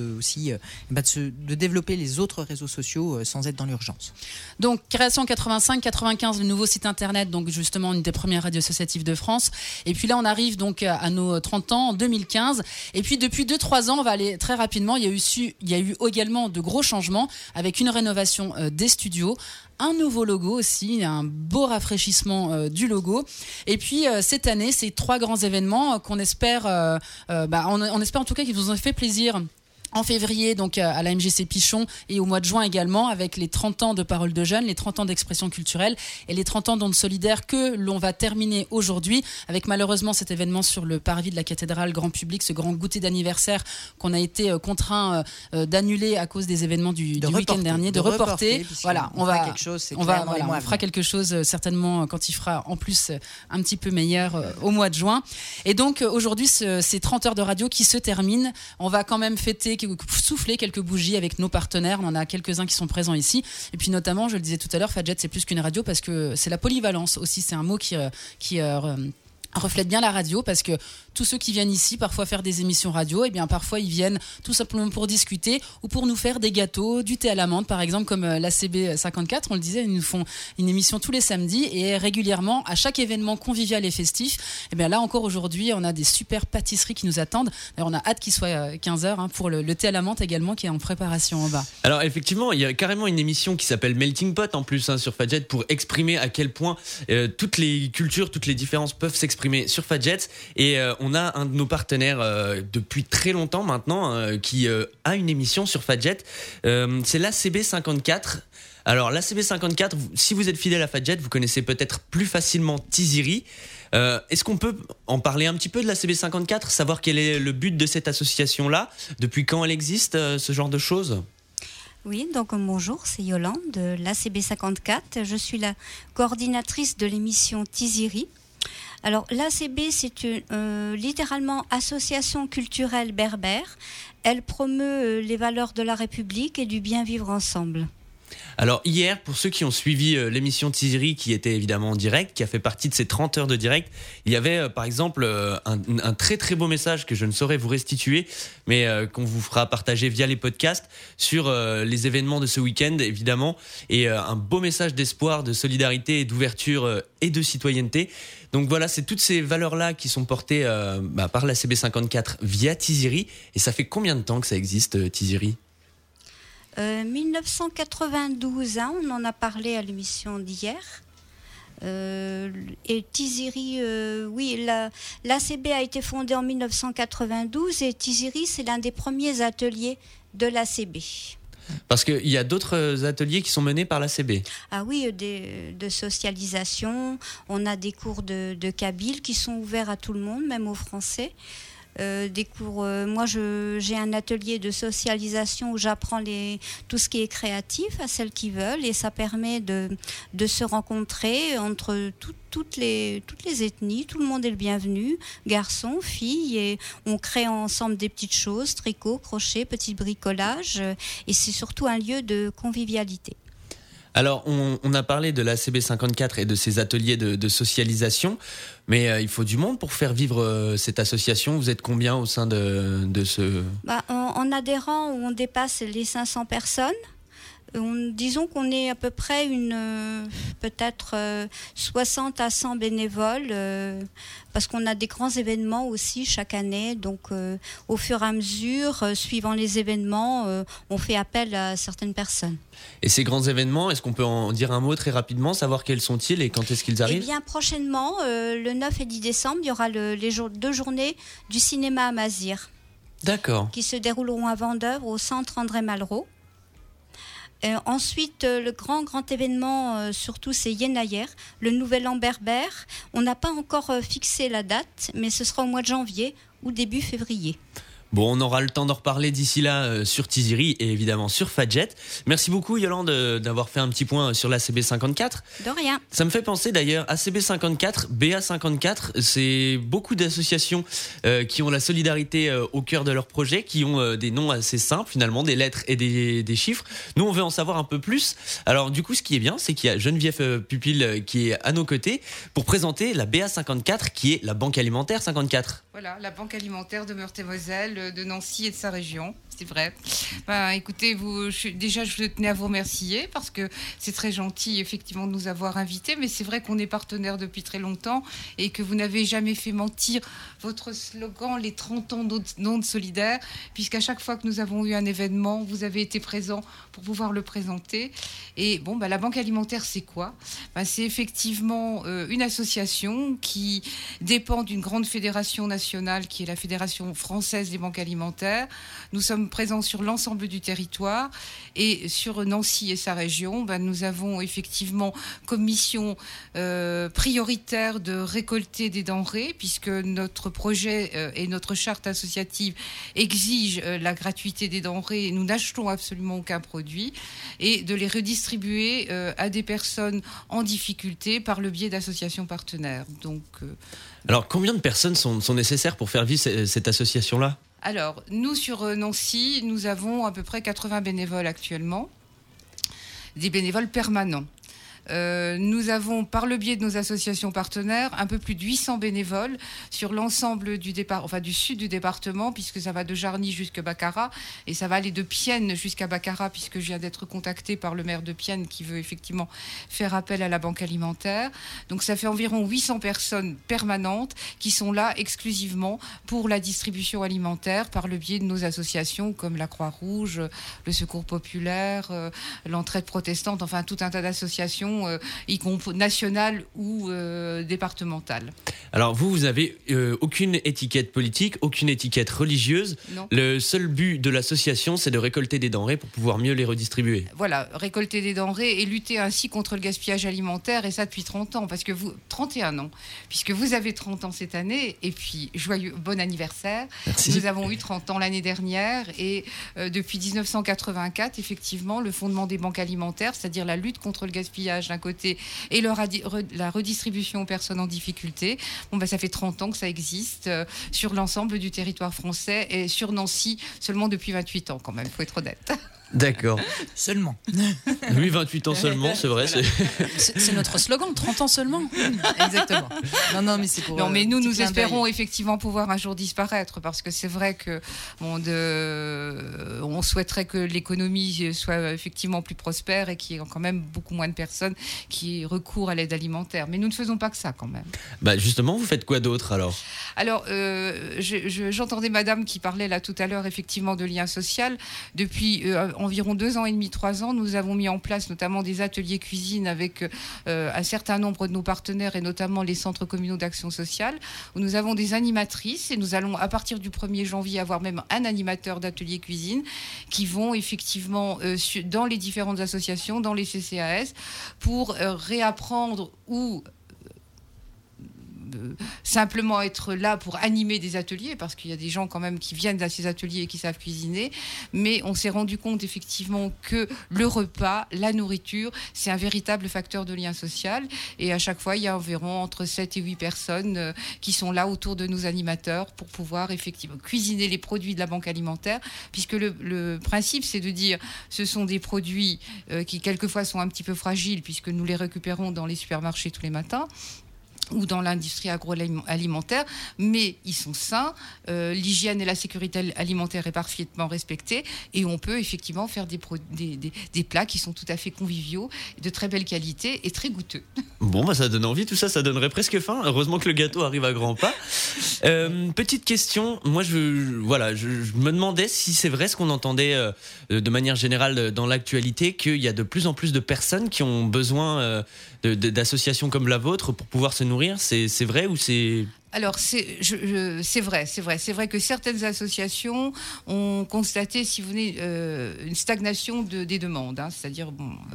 de développer les autres réseaux sociaux sans être dans l'urgence. Donc, création 85-95, le nouveau site internet, donc justement une des premières radios associatives de France. Et puis là, on arrive donc à nos 30 ans, en 2015. Et puis depuis 2-3 ans, on va aller très rapidement. Il y a eu également de gros changements avec une rénovation des studios, un nouveau logo aussi, un beau rafraîchissement du logo. Et puis cette année, ces 3 grands événements qu'on espère, on espère en tout cas qu'ils vous ont fait plaisir. En février, donc à la MJC Pichon, et au mois de juin également, avec les 30 ans de Paroles de Jeunes, les 30 ans d'expression culturelle et les 30 ans d'ondes solidaires que l'on va terminer aujourd'hui, avec malheureusement cet événement sur le parvis de la cathédrale grand public, ce grand goûter d'anniversaire qu'on a été contraint d'annuler à cause des événements du week-end dernier, de reporter. Voilà, on fera quelque chose certainement quand il fera en plus un petit peu meilleur au mois de juin. Et donc aujourd'hui, ces 30 heures de radio qui se terminent, on va quand même fêter, souffler quelques bougies avec nos partenaires. On en a quelques-uns qui sont présents ici. Et puis notamment, je le disais tout à l'heure, Fadjet, c'est plus qu'une radio parce que c'est la polyvalence aussi. C'est un mot qui reflète bien la radio, parce que tous ceux qui viennent ici parfois faire des émissions radio, et bien parfois ils viennent tout simplement pour discuter ou pour nous faire des gâteaux, du thé à la menthe par exemple, comme la CB54, on le disait, ils nous font une émission tous les samedis et régulièrement à chaque événement convivial et festif. Et bien là encore aujourd'hui, on a des super pâtisseries qui nous attendent. D'ailleurs, on a hâte qu'il soit 15h pour le thé à la menthe également qui est en préparation en bas. Alors effectivement, il y a carrément une émission qui s'appelle Melting Pot en plus sur Fadjet, pour exprimer à quel point toutes les cultures, toutes les différences peuvent s'exprimer s'exprimer sur Fadjet. Et on a un de nos partenaires depuis très longtemps maintenant qui a une émission sur Fadjet. C'est l'ACB 54. Alors l'ACB 54, si vous êtes fidèle à Fadjet, vous connaissez peut-être plus facilement Tiziri. Est-ce qu'on peut en parler un petit peu de l'ACB 54, savoir quel est le but de cette association-là, depuis quand elle existe, ce genre de choses ? Oui, donc bonjour, c'est Yolande de l'ACB 54. Je suis la coordinatrice de l'émission Tiziri. Alors l'ACB, c'est littéralement association culturelle berbère. Elle promeut les valeurs de la République et du bien vivre ensemble. Alors hier, pour ceux qui ont suivi l'émission Tiziri, qui était évidemment en direct, qui a fait partie de ces 30 heures de direct, il y avait par exemple un très très beau message que je ne saurais vous restituer, mais qu'on vous fera partager via les podcasts sur les événements de ce week-end évidemment, et un beau message d'espoir, de solidarité et d'ouverture et de citoyenneté. Donc voilà, c'est toutes ces valeurs-là qui sont portées par la CB54 via Tiziri. Et ça fait combien de temps que ça existe, Tiziri ? 1992, on en a parlé à l'émission d'hier. Et Tiziri, oui, l'ACB a été fondée en 1992 et Tiziri, c'est l'un des premiers ateliers de l'ACB. Parce qu'il y a d'autres ateliers qui sont menés par l'ACB. Ah oui, de socialisation. On a des cours de kabyle qui sont ouverts à tout le monde, même aux Français. Des cours. Moi, j'ai un atelier de socialisation où j'apprends tout ce qui est créatif à celles qui veulent, et ça permet de se rencontrer entre toutes les ethnies. Tout le monde est le bienvenu, garçons, filles, et on crée ensemble des petites choses, tricot, crochet, petit bricolage, et c'est surtout un lieu de convivialité. Alors, on a parlé de la CB54 et de ses ateliers de socialisation, mais il faut du monde pour faire vivre cette association. Vous êtes combien au sein de ce... En adhérant, on dépasse les 500 personnes. Disons qu'on est à peu près peut-être 60 à 100 bénévoles, parce qu'on a des grands événements aussi chaque année. Donc au fur et à mesure, suivant les événements, on fait appel à certaines personnes. Et ces grands événements, est-ce qu'on peut en dire un mot très rapidement, savoir quels sont-ils et quand est-ce qu'ils arrivent ? Eh bien, prochainement, le 9 et 10 décembre, il y aura les 2 journées du cinéma à Mazir. D'accord. Qui se dérouleront à Vendeuvre, au centre André Malraux. Ensuite, le grand événement, surtout, c'est Yenayer, le nouvel an berbère. On n'a pas encore fixé la date, mais ce sera au mois de janvier ou début février. Bon, on aura le temps d'en reparler d'ici là sur Tiziri et évidemment sur Fadjet. Merci beaucoup Yolande d'avoir fait un petit point sur la CB54. De rien. Ça me fait penser d'ailleurs à CB54, BA54, c'est beaucoup d'associations qui ont la solidarité au cœur de leur projet, qui ont des noms assez simples finalement, des lettres et des chiffres. Nous on veut en savoir un peu plus. Alors du coup ce qui est bien, c'est qu'il y a Geneviève Pupil qui est à nos côtés pour présenter la BA54 qui est la Banque Alimentaire 54. Voilà, la Banque Alimentaire de Meurthe-et-Moselle, de Nancy et de sa région, c'est vrai. Écoutez, je tenais à vous remercier parce que c'est très gentil effectivement de nous avoir invités, mais c'est vrai qu'on est partenaires depuis très longtemps et que vous n'avez jamais fait mentir votre slogan, les 30 ans d'ondes solidaires, puisqu'à chaque fois que nous avons eu un événement, vous avez été présents pour pouvoir le présenter. Et bon, la Banque Alimentaire, c'est quoi ? C'est effectivement une association qui dépend d'une grande fédération nationale qui est la Fédération française des banques alimentaires. Nous sommes présents sur l'ensemble du territoire et sur Nancy et sa région. Nous avons effectivement comme mission prioritaire de récolter des denrées, puisque notre projet et notre charte associative exigent la gratuité des denrées. Nous n'achetons absolument aucun produit, et de les redistribuer à des personnes en difficulté par le biais d'associations partenaires. Donc, alors combien de personnes sont nécessaires pour faire vivre cette association-là ? Alors, nous, sur Nancy, nous avons à peu près 80 bénévoles actuellement, des bénévoles permanents. Nous avons, par le biais de nos associations partenaires, un peu plus de 800 bénévoles sur l'ensemble du sud du département, puisque ça va de Jarny jusqu'à Baccarat, et ça va aller de Pienne jusqu'à Baccarat, puisque je viens d'être contactée par le maire de Pienne qui veut effectivement faire appel à la Banque Alimentaire. Donc ça fait environ 800 personnes permanentes qui sont là exclusivement pour la distribution alimentaire par le biais de nos associations comme la Croix-Rouge, le Secours Populaire, l'Entraide Protestante, enfin tout un tas d'associations l'échelon national ou départemental. Alors vous avez aucune étiquette politique, aucune étiquette religieuse. Non. Le seul but de l'association, c'est de récolter des denrées pour pouvoir mieux les redistribuer. Voilà, récolter des denrées et lutter ainsi contre le gaspillage alimentaire, et ça depuis 30 ans, parce que 31 ans, puisque vous avez 30 ans cette année, et puis bon anniversaire. Merci. Nous avons eu 30 ans l'année dernière, et depuis 1984, effectivement, le fondement des banques alimentaires, c'est-à-dire la lutte contre le gaspillage d'un côté et la redistribution aux personnes en difficulté, ça fait 30 ans que ça existe sur l'ensemble du territoire français, et sur Nancy seulement depuis 28 ans quand même, il faut être honnête. D'accord. Seulement. Oui, 28 ans seulement, c'est vrai. C'est notre slogan, 30 ans seulement. Exactement. Non, mais c'est pour. Non, mais nous petit clin espérons d'œil. effectivement pouvoir un jour disparaître, parce que c'est vrai que on souhaiterait que l'économie soit effectivement plus prospère et qu'il y ait quand même beaucoup moins de personnes qui recourent à l'aide alimentaire. Mais nous ne faisons pas que ça quand même. Bah justement, vous faites quoi d'autre alors ? Alors, j'entendais madame qui parlait là tout à l'heure effectivement de lien social. Depuis environ 2 ans et demi, 3 ans, nous avons mis en place notamment des ateliers cuisine avec un certain nombre de nos partenaires, et notamment les centres communaux d'action sociale, où nous avons des animatrices, et nous allons à partir du 1er janvier avoir même un animateur d'atelier cuisine qui vont effectivement dans les différentes associations, dans les CCAS, pour réapprendre ou simplement être là pour animer des ateliers, parce qu'il y a des gens quand même qui viennent à ces ateliers et qui savent cuisiner, mais on s'est rendu compte effectivement que le repas, la nourriture, c'est un véritable facteur de lien social, et à chaque fois il y a environ entre 7 et 8 personnes qui sont là autour de nos animateurs pour pouvoir effectivement cuisiner les produits de la banque alimentaire, puisque le principe c'est de dire ce sont des produits qui quelquefois sont un petit peu fragiles, puisque nous les récupérons dans les supermarchés tous les matins ou dans l'industrie agroalimentaire, mais ils sont sains, l'hygiène et la sécurité alimentaire est parfaitement respectée, et on peut effectivement faire des plats qui sont tout à fait conviviaux, de très belle qualité et très goûteux. Bon, ça donne envie, tout ça, ça donnerait presque faim. Heureusement que le gâteau arrive à grands pas. Petite question, moi je me demandais si c'est vrai ce qu'on entendait de manière générale dans l'actualité, qu'il y a de plus en plus de personnes qui ont besoin d'associations comme la vôtre pour pouvoir se nourrir. C'est vrai ou c'est... Alors, c'est vrai que certaines associations ont constaté, si vous voulez, une stagnation des demandes. C'est-à-dire,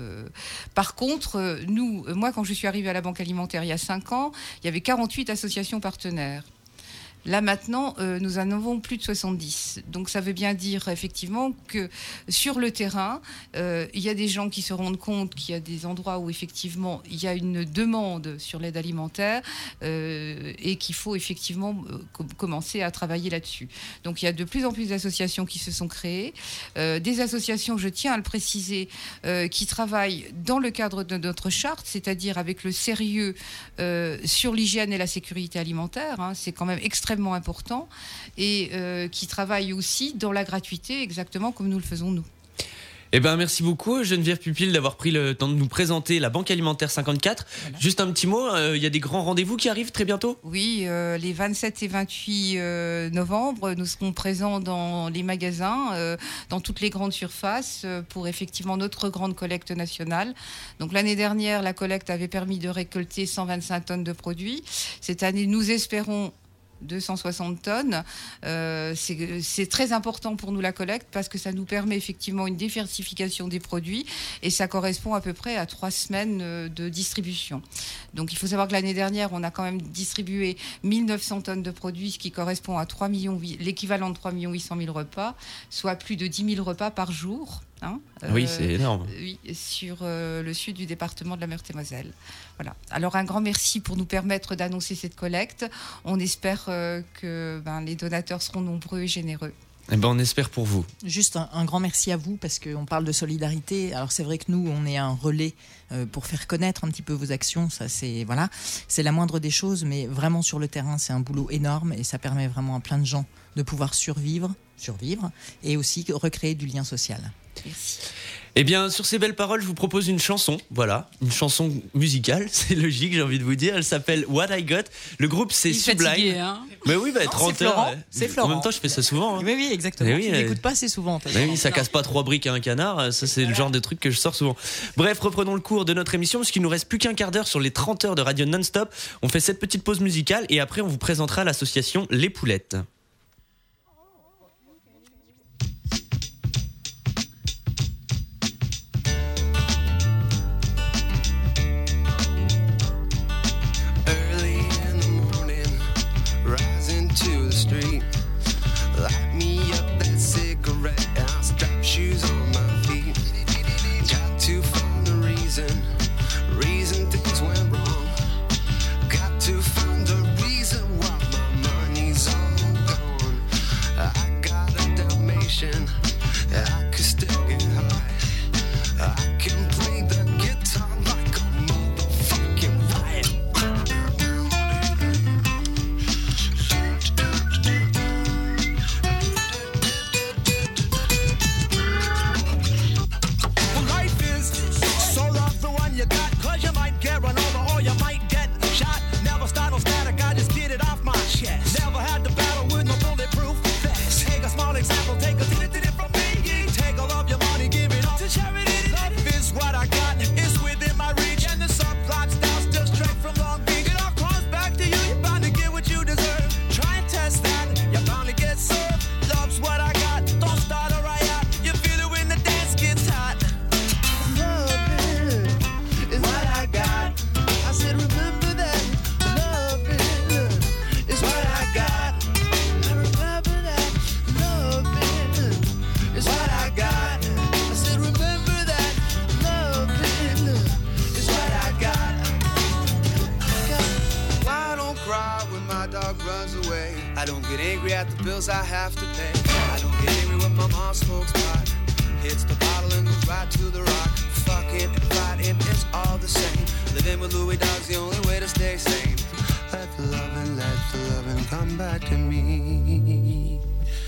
par contre, moi, quand je suis arrivée à la Banque Alimentaire il y a 5 ans, il y avait 48 associations partenaires. Là maintenant, nous en avons plus de 70. Donc ça veut bien dire effectivement que sur le terrain, il y a des gens qui se rendent compte qu'il y a des endroits où effectivement il y a une demande sur l'aide alimentaire et qu'il faut effectivement commencer à travailler là-dessus. Donc il y a de plus en plus d'associations qui se sont créées. Des associations, je tiens à le préciser, qui travaillent dans le cadre de notre charte, c'est-à-dire avec le sérieux sur l'hygiène et la sécurité alimentaire. C'est quand même extrêmement important, et qui travaillent aussi dans la gratuité, exactement comme nous le faisons nous. Eh ben, merci beaucoup Geneviève Pupil d'avoir pris le temps de nous présenter la Banque Alimentaire 54. Voilà. Juste un petit mot, il y a des grands rendez-vous qui arrivent très bientôt ? Oui, les 27 et 28 novembre, nous serons présents dans les magasins, dans toutes les grandes surfaces, pour effectivement notre grande collecte nationale. Donc l'année dernière, la collecte avait permis de récolter 125 tonnes de produits. Cette année, nous espérons 260 tonnes. C'est très important pour nous la collecte, parce que ça nous permet effectivement une diversification des produits, et ça correspond à peu près à 3 semaines de distribution. Donc il faut savoir que l'année dernière, on a quand même distribué 1900 tonnes de produits, ce qui correspond à l'équivalent de 3 800 000 repas, soit plus de 10 000 repas par jour. Oui, c'est énorme. Oui, sur le sud du département de la Meurthe-et-Moselle. Voilà. Alors un grand merci pour nous permettre d'annoncer cette collecte. On espère que les donateurs seront nombreux et généreux. Eh ben, on espère pour vous. Juste un grand merci à vous, parce qu'on parle de solidarité. Alors c'est vrai que nous, on est un relais pour faire connaître un petit peu vos actions. Ça, c'est la moindre des choses, mais vraiment sur le terrain, c'est un boulot énorme, et ça permet vraiment à plein de gens de pouvoir survivre et aussi recréer du lien social. Eh bien, sur ces belles paroles, je vous propose une chanson. Voilà, une chanson musicale, c'est logique, j'ai envie de vous dire. Elle s'appelle What I Got. Le groupe, c'est Il est Sublime. fatigué, hein. Mais oui, Non, 30 c'est Florent, heures. c'est En Florent. même temps, je fais ça souvent. Hein. Oui, oui, exactement. Mais oui, tu n'écoutes pas assez souvent. Mais oui, ça casse pas 3 briques à un canard. Ça, c'est le genre de truc que je sors souvent. Bref, reprenons le cours de notre émission, puisqu'il nous reste plus qu'un quart d'heure sur les 30 heures de radio non-stop. On fait cette petite pause musicale et après, on vous présentera l'association Les Poulettes. Early in the morning, rising to the street. Light me up that cigarette, and I'll strap shoes on my feet. Got to find a reason things went wrong. Got to find a reason why my money's all gone. I got a Dalmatian, I could still get high. I can play the guitar like a motherfucking riot. Well, life is so rough, the one you got, 'cause you might get run over or you might get shot. Never start no static, I just get it off my chest. Never had to battle with no bulletproof vest. Take a small example, take a did it from me. Take all of your money, give it all to charity. Love is what I got, it's within my reach. And the subplots down still straight from Long Beach. It all comes back to you, you're bound to get what you deserve. Try and test that, you're bound to get served. Love's what I got, don't start a riot. You feel it when the dance gets hot. Love is what I got. I said remember that. Love is what I got. I remember that. Love is what I got. I said remember that. Love is what I got. I don't cry when my dog runs away. I don't get angry at the bills I have to pay. I don't get angry when my mom smokes pot. Hits the bottle and goes right to the rock. Fucking and fighting, it's all the same. Living with Louis Dog's the only way to stay sane. Let the loving come back to me.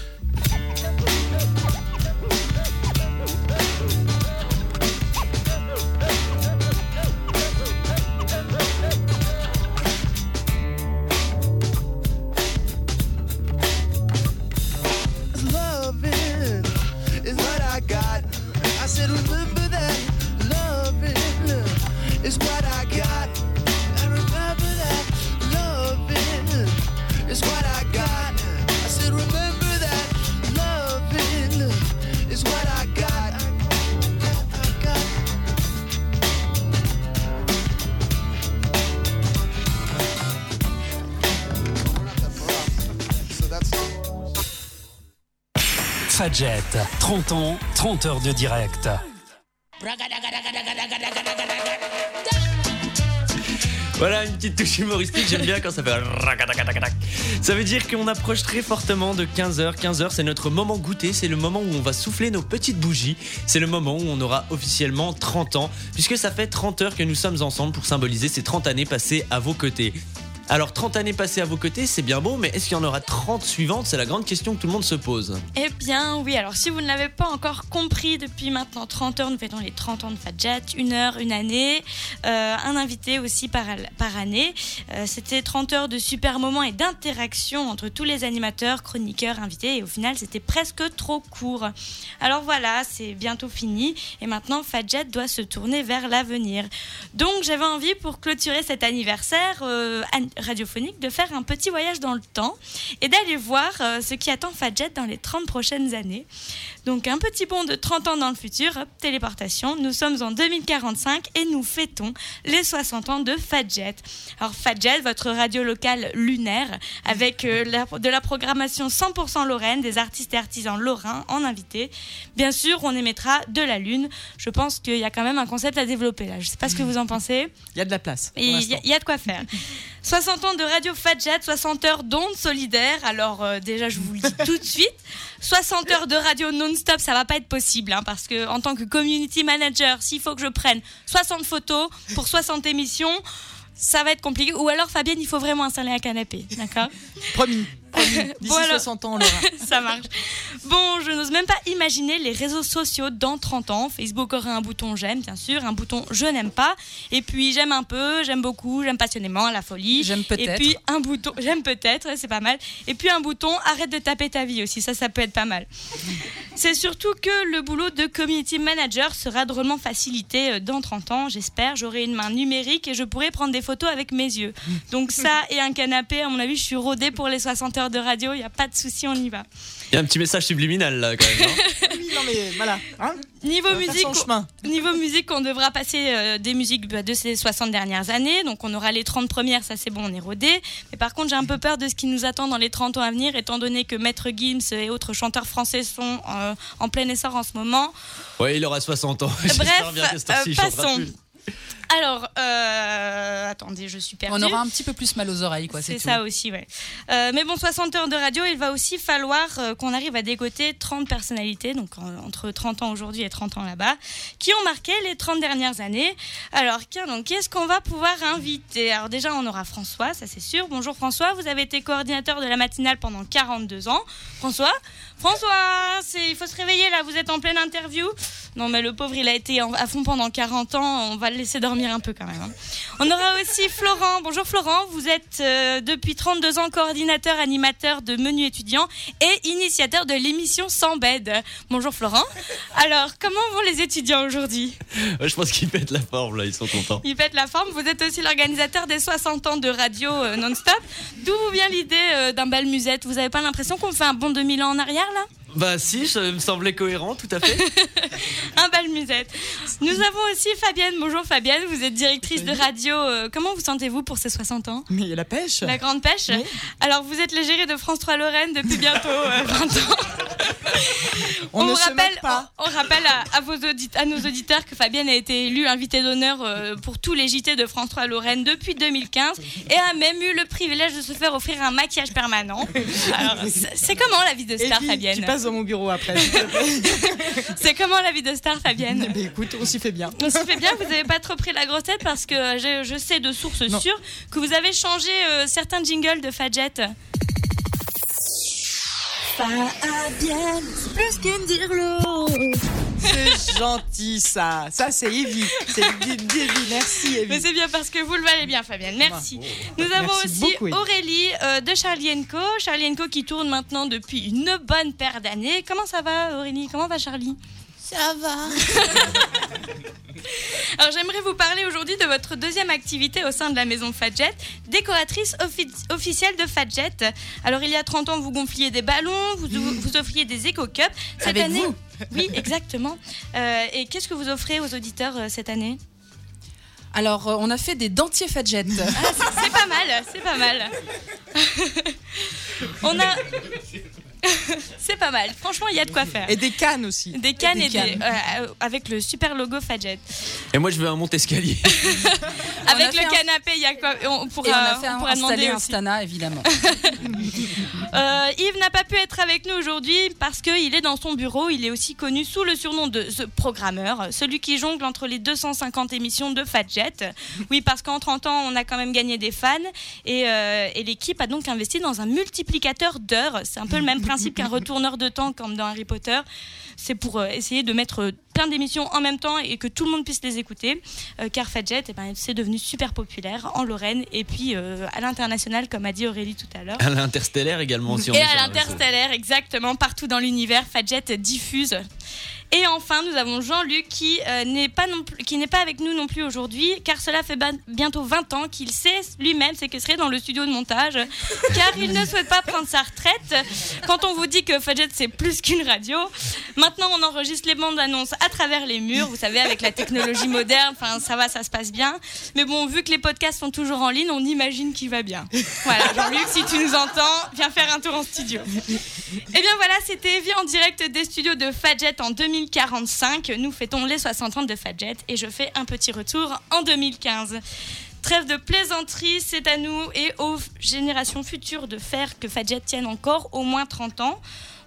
Loving is what I got. I said remember that. Loving is what I got. I remember that. Loving is what I got. I said remember that. Loving is what I got. I got. So that's Fadjet, 30 ans, 30 heures de direct. Voilà une petite touche humoristique, j'aime bien quand ça fait racadacadac. Ça veut dire qu'on approche très fortement de 15h. 15h, c'est notre moment goûter, c'est le moment où on va souffler nos petites bougies. C'est le moment où on aura officiellement 30 ans, puisque ça fait 30 heures que nous sommes ensemble pour symboliser ces 30 années passées à vos côtés. Alors 30 années passées à vos côtés, c'est bien beau, mais est-ce qu'il y en aura 30 suivantes? C'est la grande question que tout le monde se pose. Eh bien oui, alors si vous ne l'avez pas encore compris, depuis maintenant 30 heures, nous fêtons les 30 ans de Fadjet, une heure, une année, un invité aussi par année. C'était 30 heures de super moments et d'interaction entre tous les animateurs, chroniqueurs, invités, et au final c'était presque trop court. Alors voilà, c'est bientôt fini et maintenant Fadjet doit se tourner vers l'avenir. Donc j'avais envie pour clôturer cet anniversaire radiophonique de faire un petit voyage dans le temps et d'aller voir ce qui attend Fadjet dans les 30 prochaines années. Donc un petit bond de 30 ans dans le futur, hop, téléportation, nous sommes en 2045 et nous fêtons les 60 ans de Fadjet. Alors Fadjet, votre radio locale lunaire, avec de la programmation 100% lorraine, des artistes et artisans lorrains en invité. Bien sûr, on émettra de la Lune. Je pense qu'il y a quand même un concept à développer là. Je ne sais pas ce que vous en pensez. Il y a de la place. Il y a de quoi faire. 60 ans de radio Fadjet, 60 heures d'ondes solidaires. Alors déjà, je vous le dis tout de suite, 60 heures de radio non-stop, ça va pas être possible, hein, parce que en tant que community manager, s'il faut que je prenne 60 photos pour 60 émissions, ça va être compliqué. Ou alors, Fabienne, il faut vraiment installer un canapé, d'accord ? Promis. D'ici 60 ans, Laura. Ça marche. Bon, je n'ose même pas imaginer les réseaux sociaux dans 30 ans. Facebook aura un bouton j'aime, bien sûr, un bouton je n'aime pas. Et puis j'aime un peu, j'aime beaucoup, j'aime passionnément, à la folie. J'aime peut-être. Et puis un bouton, j'aime peut-être, c'est pas mal. Et puis un bouton arrête de taper ta vie aussi, ça peut être pas mal. C'est surtout que le boulot de community manager sera drôlement facilité dans 30 ans, j'espère. J'aurai une main numérique et je pourrai prendre des photos avec mes yeux. Donc ça et un canapé, à mon avis, je suis rodée pour les 60 heures de radio, il n'y a pas de souci, on y va. Il y a un petit message subliminal là quand même. Oui, non mais voilà. Hein, Niveau musique, on devra passer des musiques de ces 60 dernières années. Donc on aura les 30 premières, ça c'est bon, on est rodé. Mais par contre, j'ai un peu peur de ce qui nous attend dans les 30 ans à venir, étant donné que Maître Gims et autres chanteurs français sont en plein essor en ce moment. Ouais, il aura 60 ans. Bref, bien que cette heure-ci, il chantera passons. plus. Alors, attendez, je suis perdue. On aura un petit peu plus mal aux oreilles, quoi. C'est tout. ça aussi, ouais. Mais bon, 60 heures de radio, il va aussi falloir qu'on arrive à dégoter 30 personnalités, donc entre 30 ans aujourd'hui et 30 ans là-bas, qui ont marqué les 30 dernières années. Alors, qu'est-ce qu'on va pouvoir inviter ? Alors déjà, on aura François, ça c'est sûr. Bonjour François, vous avez été coordinateur de la matinale pendant 42 ans. François, il faut se réveiller là, vous êtes en pleine interview. Non mais le pauvre, il a été à fond pendant 40 ans, on va le laisser dormir un peu quand même. Hein. On aura aussi Florent. Bonjour Florent, vous êtes depuis 32 ans coordinateur, animateur de Menu étudiant et initiateur de l'émission Sans Bed. Bonjour Florent. Alors, comment vont les étudiants aujourd'hui ? Je pense qu'ils pètent la forme là, ils sont contents. Ils pètent la forme. Vous êtes aussi l'organisateur des 60 ans de radio non-stop. D'où vous vient l'idée d'un bal musette ? Vous n'avez pas l'impression qu'on fait un bond de 1000 ans en arrière là ? Bah si, ça me semblait cohérent, tout à fait. Un bal musette. Nous avons aussi Fabienne. Bonjour Fabienne, vous êtes directrice de radio. Comment vous sentez-vous pour ces 60 ans ? Mais la pêche. La grande pêche. Oui. Alors vous êtes l'égérie de France 3 Lorraine depuis bientôt 20 ans. On ne se moque pas. On rappelle à nos auditeurs que Fabienne a été élue invitée d'honneur pour tous les JT de France 3 Lorraine depuis 2015 et a même eu le privilège de se faire offrir un maquillage permanent. Alors, c'est comment la vie de star, Fabienne ? Tu passes dans mon bureau après. C'est comment la vie de star, Fabienne ? Eh bien, écoute, on s'y fait bien. On s'y fait bien, vous n'avez pas trop pris la grosse tête parce que je sais de sources sûres que vous avez changé certains jingles de Fadjet. Fabienne, c'est plus qu'une dirlo. C'est gentil ça. Ça c'est Evie. C'est Evie. Merci Evie. Mais c'est bien parce que vous le valez bien, Fabienne. Merci. Nous avons Merci aussi beaucoup, Evie. Aurélie de Charlie & Co. Charlie & Co qui tourne maintenant depuis une bonne paire d'années. Comment ça va Aurélie ? Comment va Charlie ? Ça va. Alors j'aimerais vous parler aujourd'hui de votre deuxième activité au sein de la maison Fadjet, décoratrice officielle de Fadjet. Alors il y a 30 ans, vous gonfliez des ballons, vous offriez des éco-cups. Cette Avec année, vous. Oui, exactement. Et qu'est-ce que vous offrez aux auditeurs cette année ? Alors, on a fait des dentiers Fadjet. Ah, c'est pas mal, c'est pas mal. On a... C'est pas mal, franchement il y a de quoi faire. Et des cannes aussi. Des cannes avec le super logo Fadjet. Et moi je veux un monte-escalier. Avec le canapé, il y a quoi on pourra demander un aussi. Stana, évidemment. Yves n'a pas pu être avec nous aujourd'hui parce qu'il est dans son bureau. Il est aussi connu sous le surnom de The Programmeur, celui qui jongle entre les 250 émissions de Fadjet. Oui, parce qu'en 30 ans, on a quand même gagné des fans et l'équipe a donc investi dans un multiplicateur d'heures. C'est un peu le même principe qu'un retourneur de temps comme dans Harry Potter. C'est pour essayer de mettre plein d'émissions en même temps et que tout le monde puisse les écouter. Car Fadjet, c'est devenu super populaire en Lorraine et puis à l'international, comme a dit Aurélie tout à l'heure. À l'interstellaire également. Si on Et est à sur un l'interstellaire, exactement, partout dans l'univers, Fadjet diffuse. Et enfin, nous avons Jean-Luc qui n'est pas avec nous non plus aujourd'hui, car cela fait bientôt 20 ans qu'il sait lui-même séquestré dans le studio de montage, car il ne souhaite pas prendre sa retraite. Quand on vous dit que Fadjet c'est plus qu'une radio, maintenant on enregistre les bandes annonces à travers les murs, vous savez, avec la technologie moderne, enfin ça va, ça se passe bien. Mais bon, vu que les podcasts sont toujours en ligne, on imagine qu'il va bien. Voilà, Jean-Luc, si tu nous entends, viens faire un tour en studio. Et bien voilà, c'était Evie en direct des studios de Fadjet en 2045. Nous fêtons les 60 ans de Fadjet et je fais un petit retour en 2015. Trêve de plaisanterie, c'est à nous et aux générations futures de faire que Fadjet tienne encore au moins 30 ans.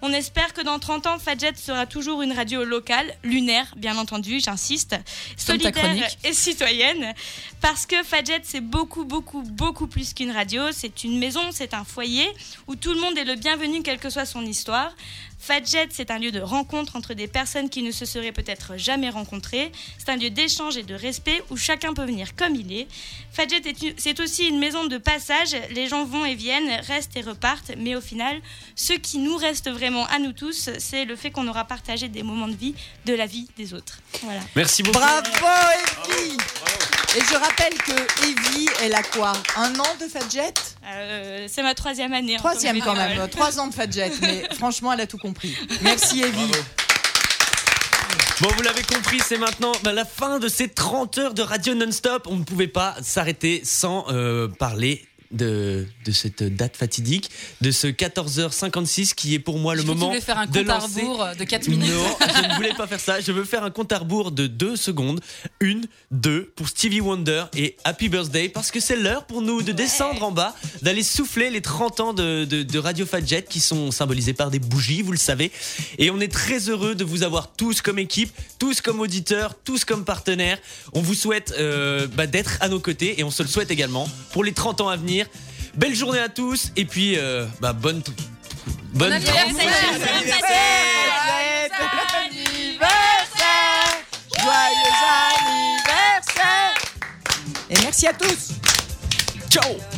On espère que dans 30 ans, Fadjet sera toujours une radio locale, lunaire, bien entendu, j'insiste, Comme ta solidaire chronique. et citoyenne. Parce que Fadjet, c'est beaucoup, beaucoup, beaucoup plus qu'une radio. C'est une maison, c'est un foyer où tout le monde est le bienvenu, quelle que soit son histoire. Fadjet, c'est un lieu de rencontre entre des personnes qui ne se seraient peut-être jamais rencontrées. C'est un lieu d'échange et de respect où chacun peut venir comme il est. Fadjet, c'est aussi une maison de passage. Les gens vont et viennent, restent et repartent. Mais au final, ce qui nous reste vraiment à nous tous, c'est le fait qu'on aura partagé des moments de vie, de la vie des autres. Voilà. Merci beaucoup. Bravo Evie. Et je rappelle que Evie, elle a quoi? 1 an de Fadjet? C'est ma 3e année. 3e quand même, 3 ans de Fadjet, mais franchement, elle a tout compris. Merci Evie. Bon, vous l'avez compris, c'est maintenant la fin de ces 30 heures de radio non-stop. On ne pouvait pas s'arrêter sans parler de cette date fatidique, de ce 14h56 qui est pour moi le Je crois que moment tu voulais faire un de compte à lancer... rebours de 4 minutes. Non, je ne voulais pas faire ça. Je veux faire un compte à rebours de 2 secondes. 1, 2 pour Stevie Wonder et Happy Birthday, parce que c'est l'heure pour nous de descendre en bas, d'aller souffler les 30 ans de Radio Fadjet qui sont symbolisés par des bougies, vous le savez. Et on est très heureux de vous avoir tous comme équipe, tous comme auditeurs, tous comme partenaires. On vous souhaite d'être à nos côtés et on se le souhaite également pour les 30 ans à venir. Belle journée à tous et puis bonne anniversaire. Joyeux anniversaire. Et merci à tous. Ciao.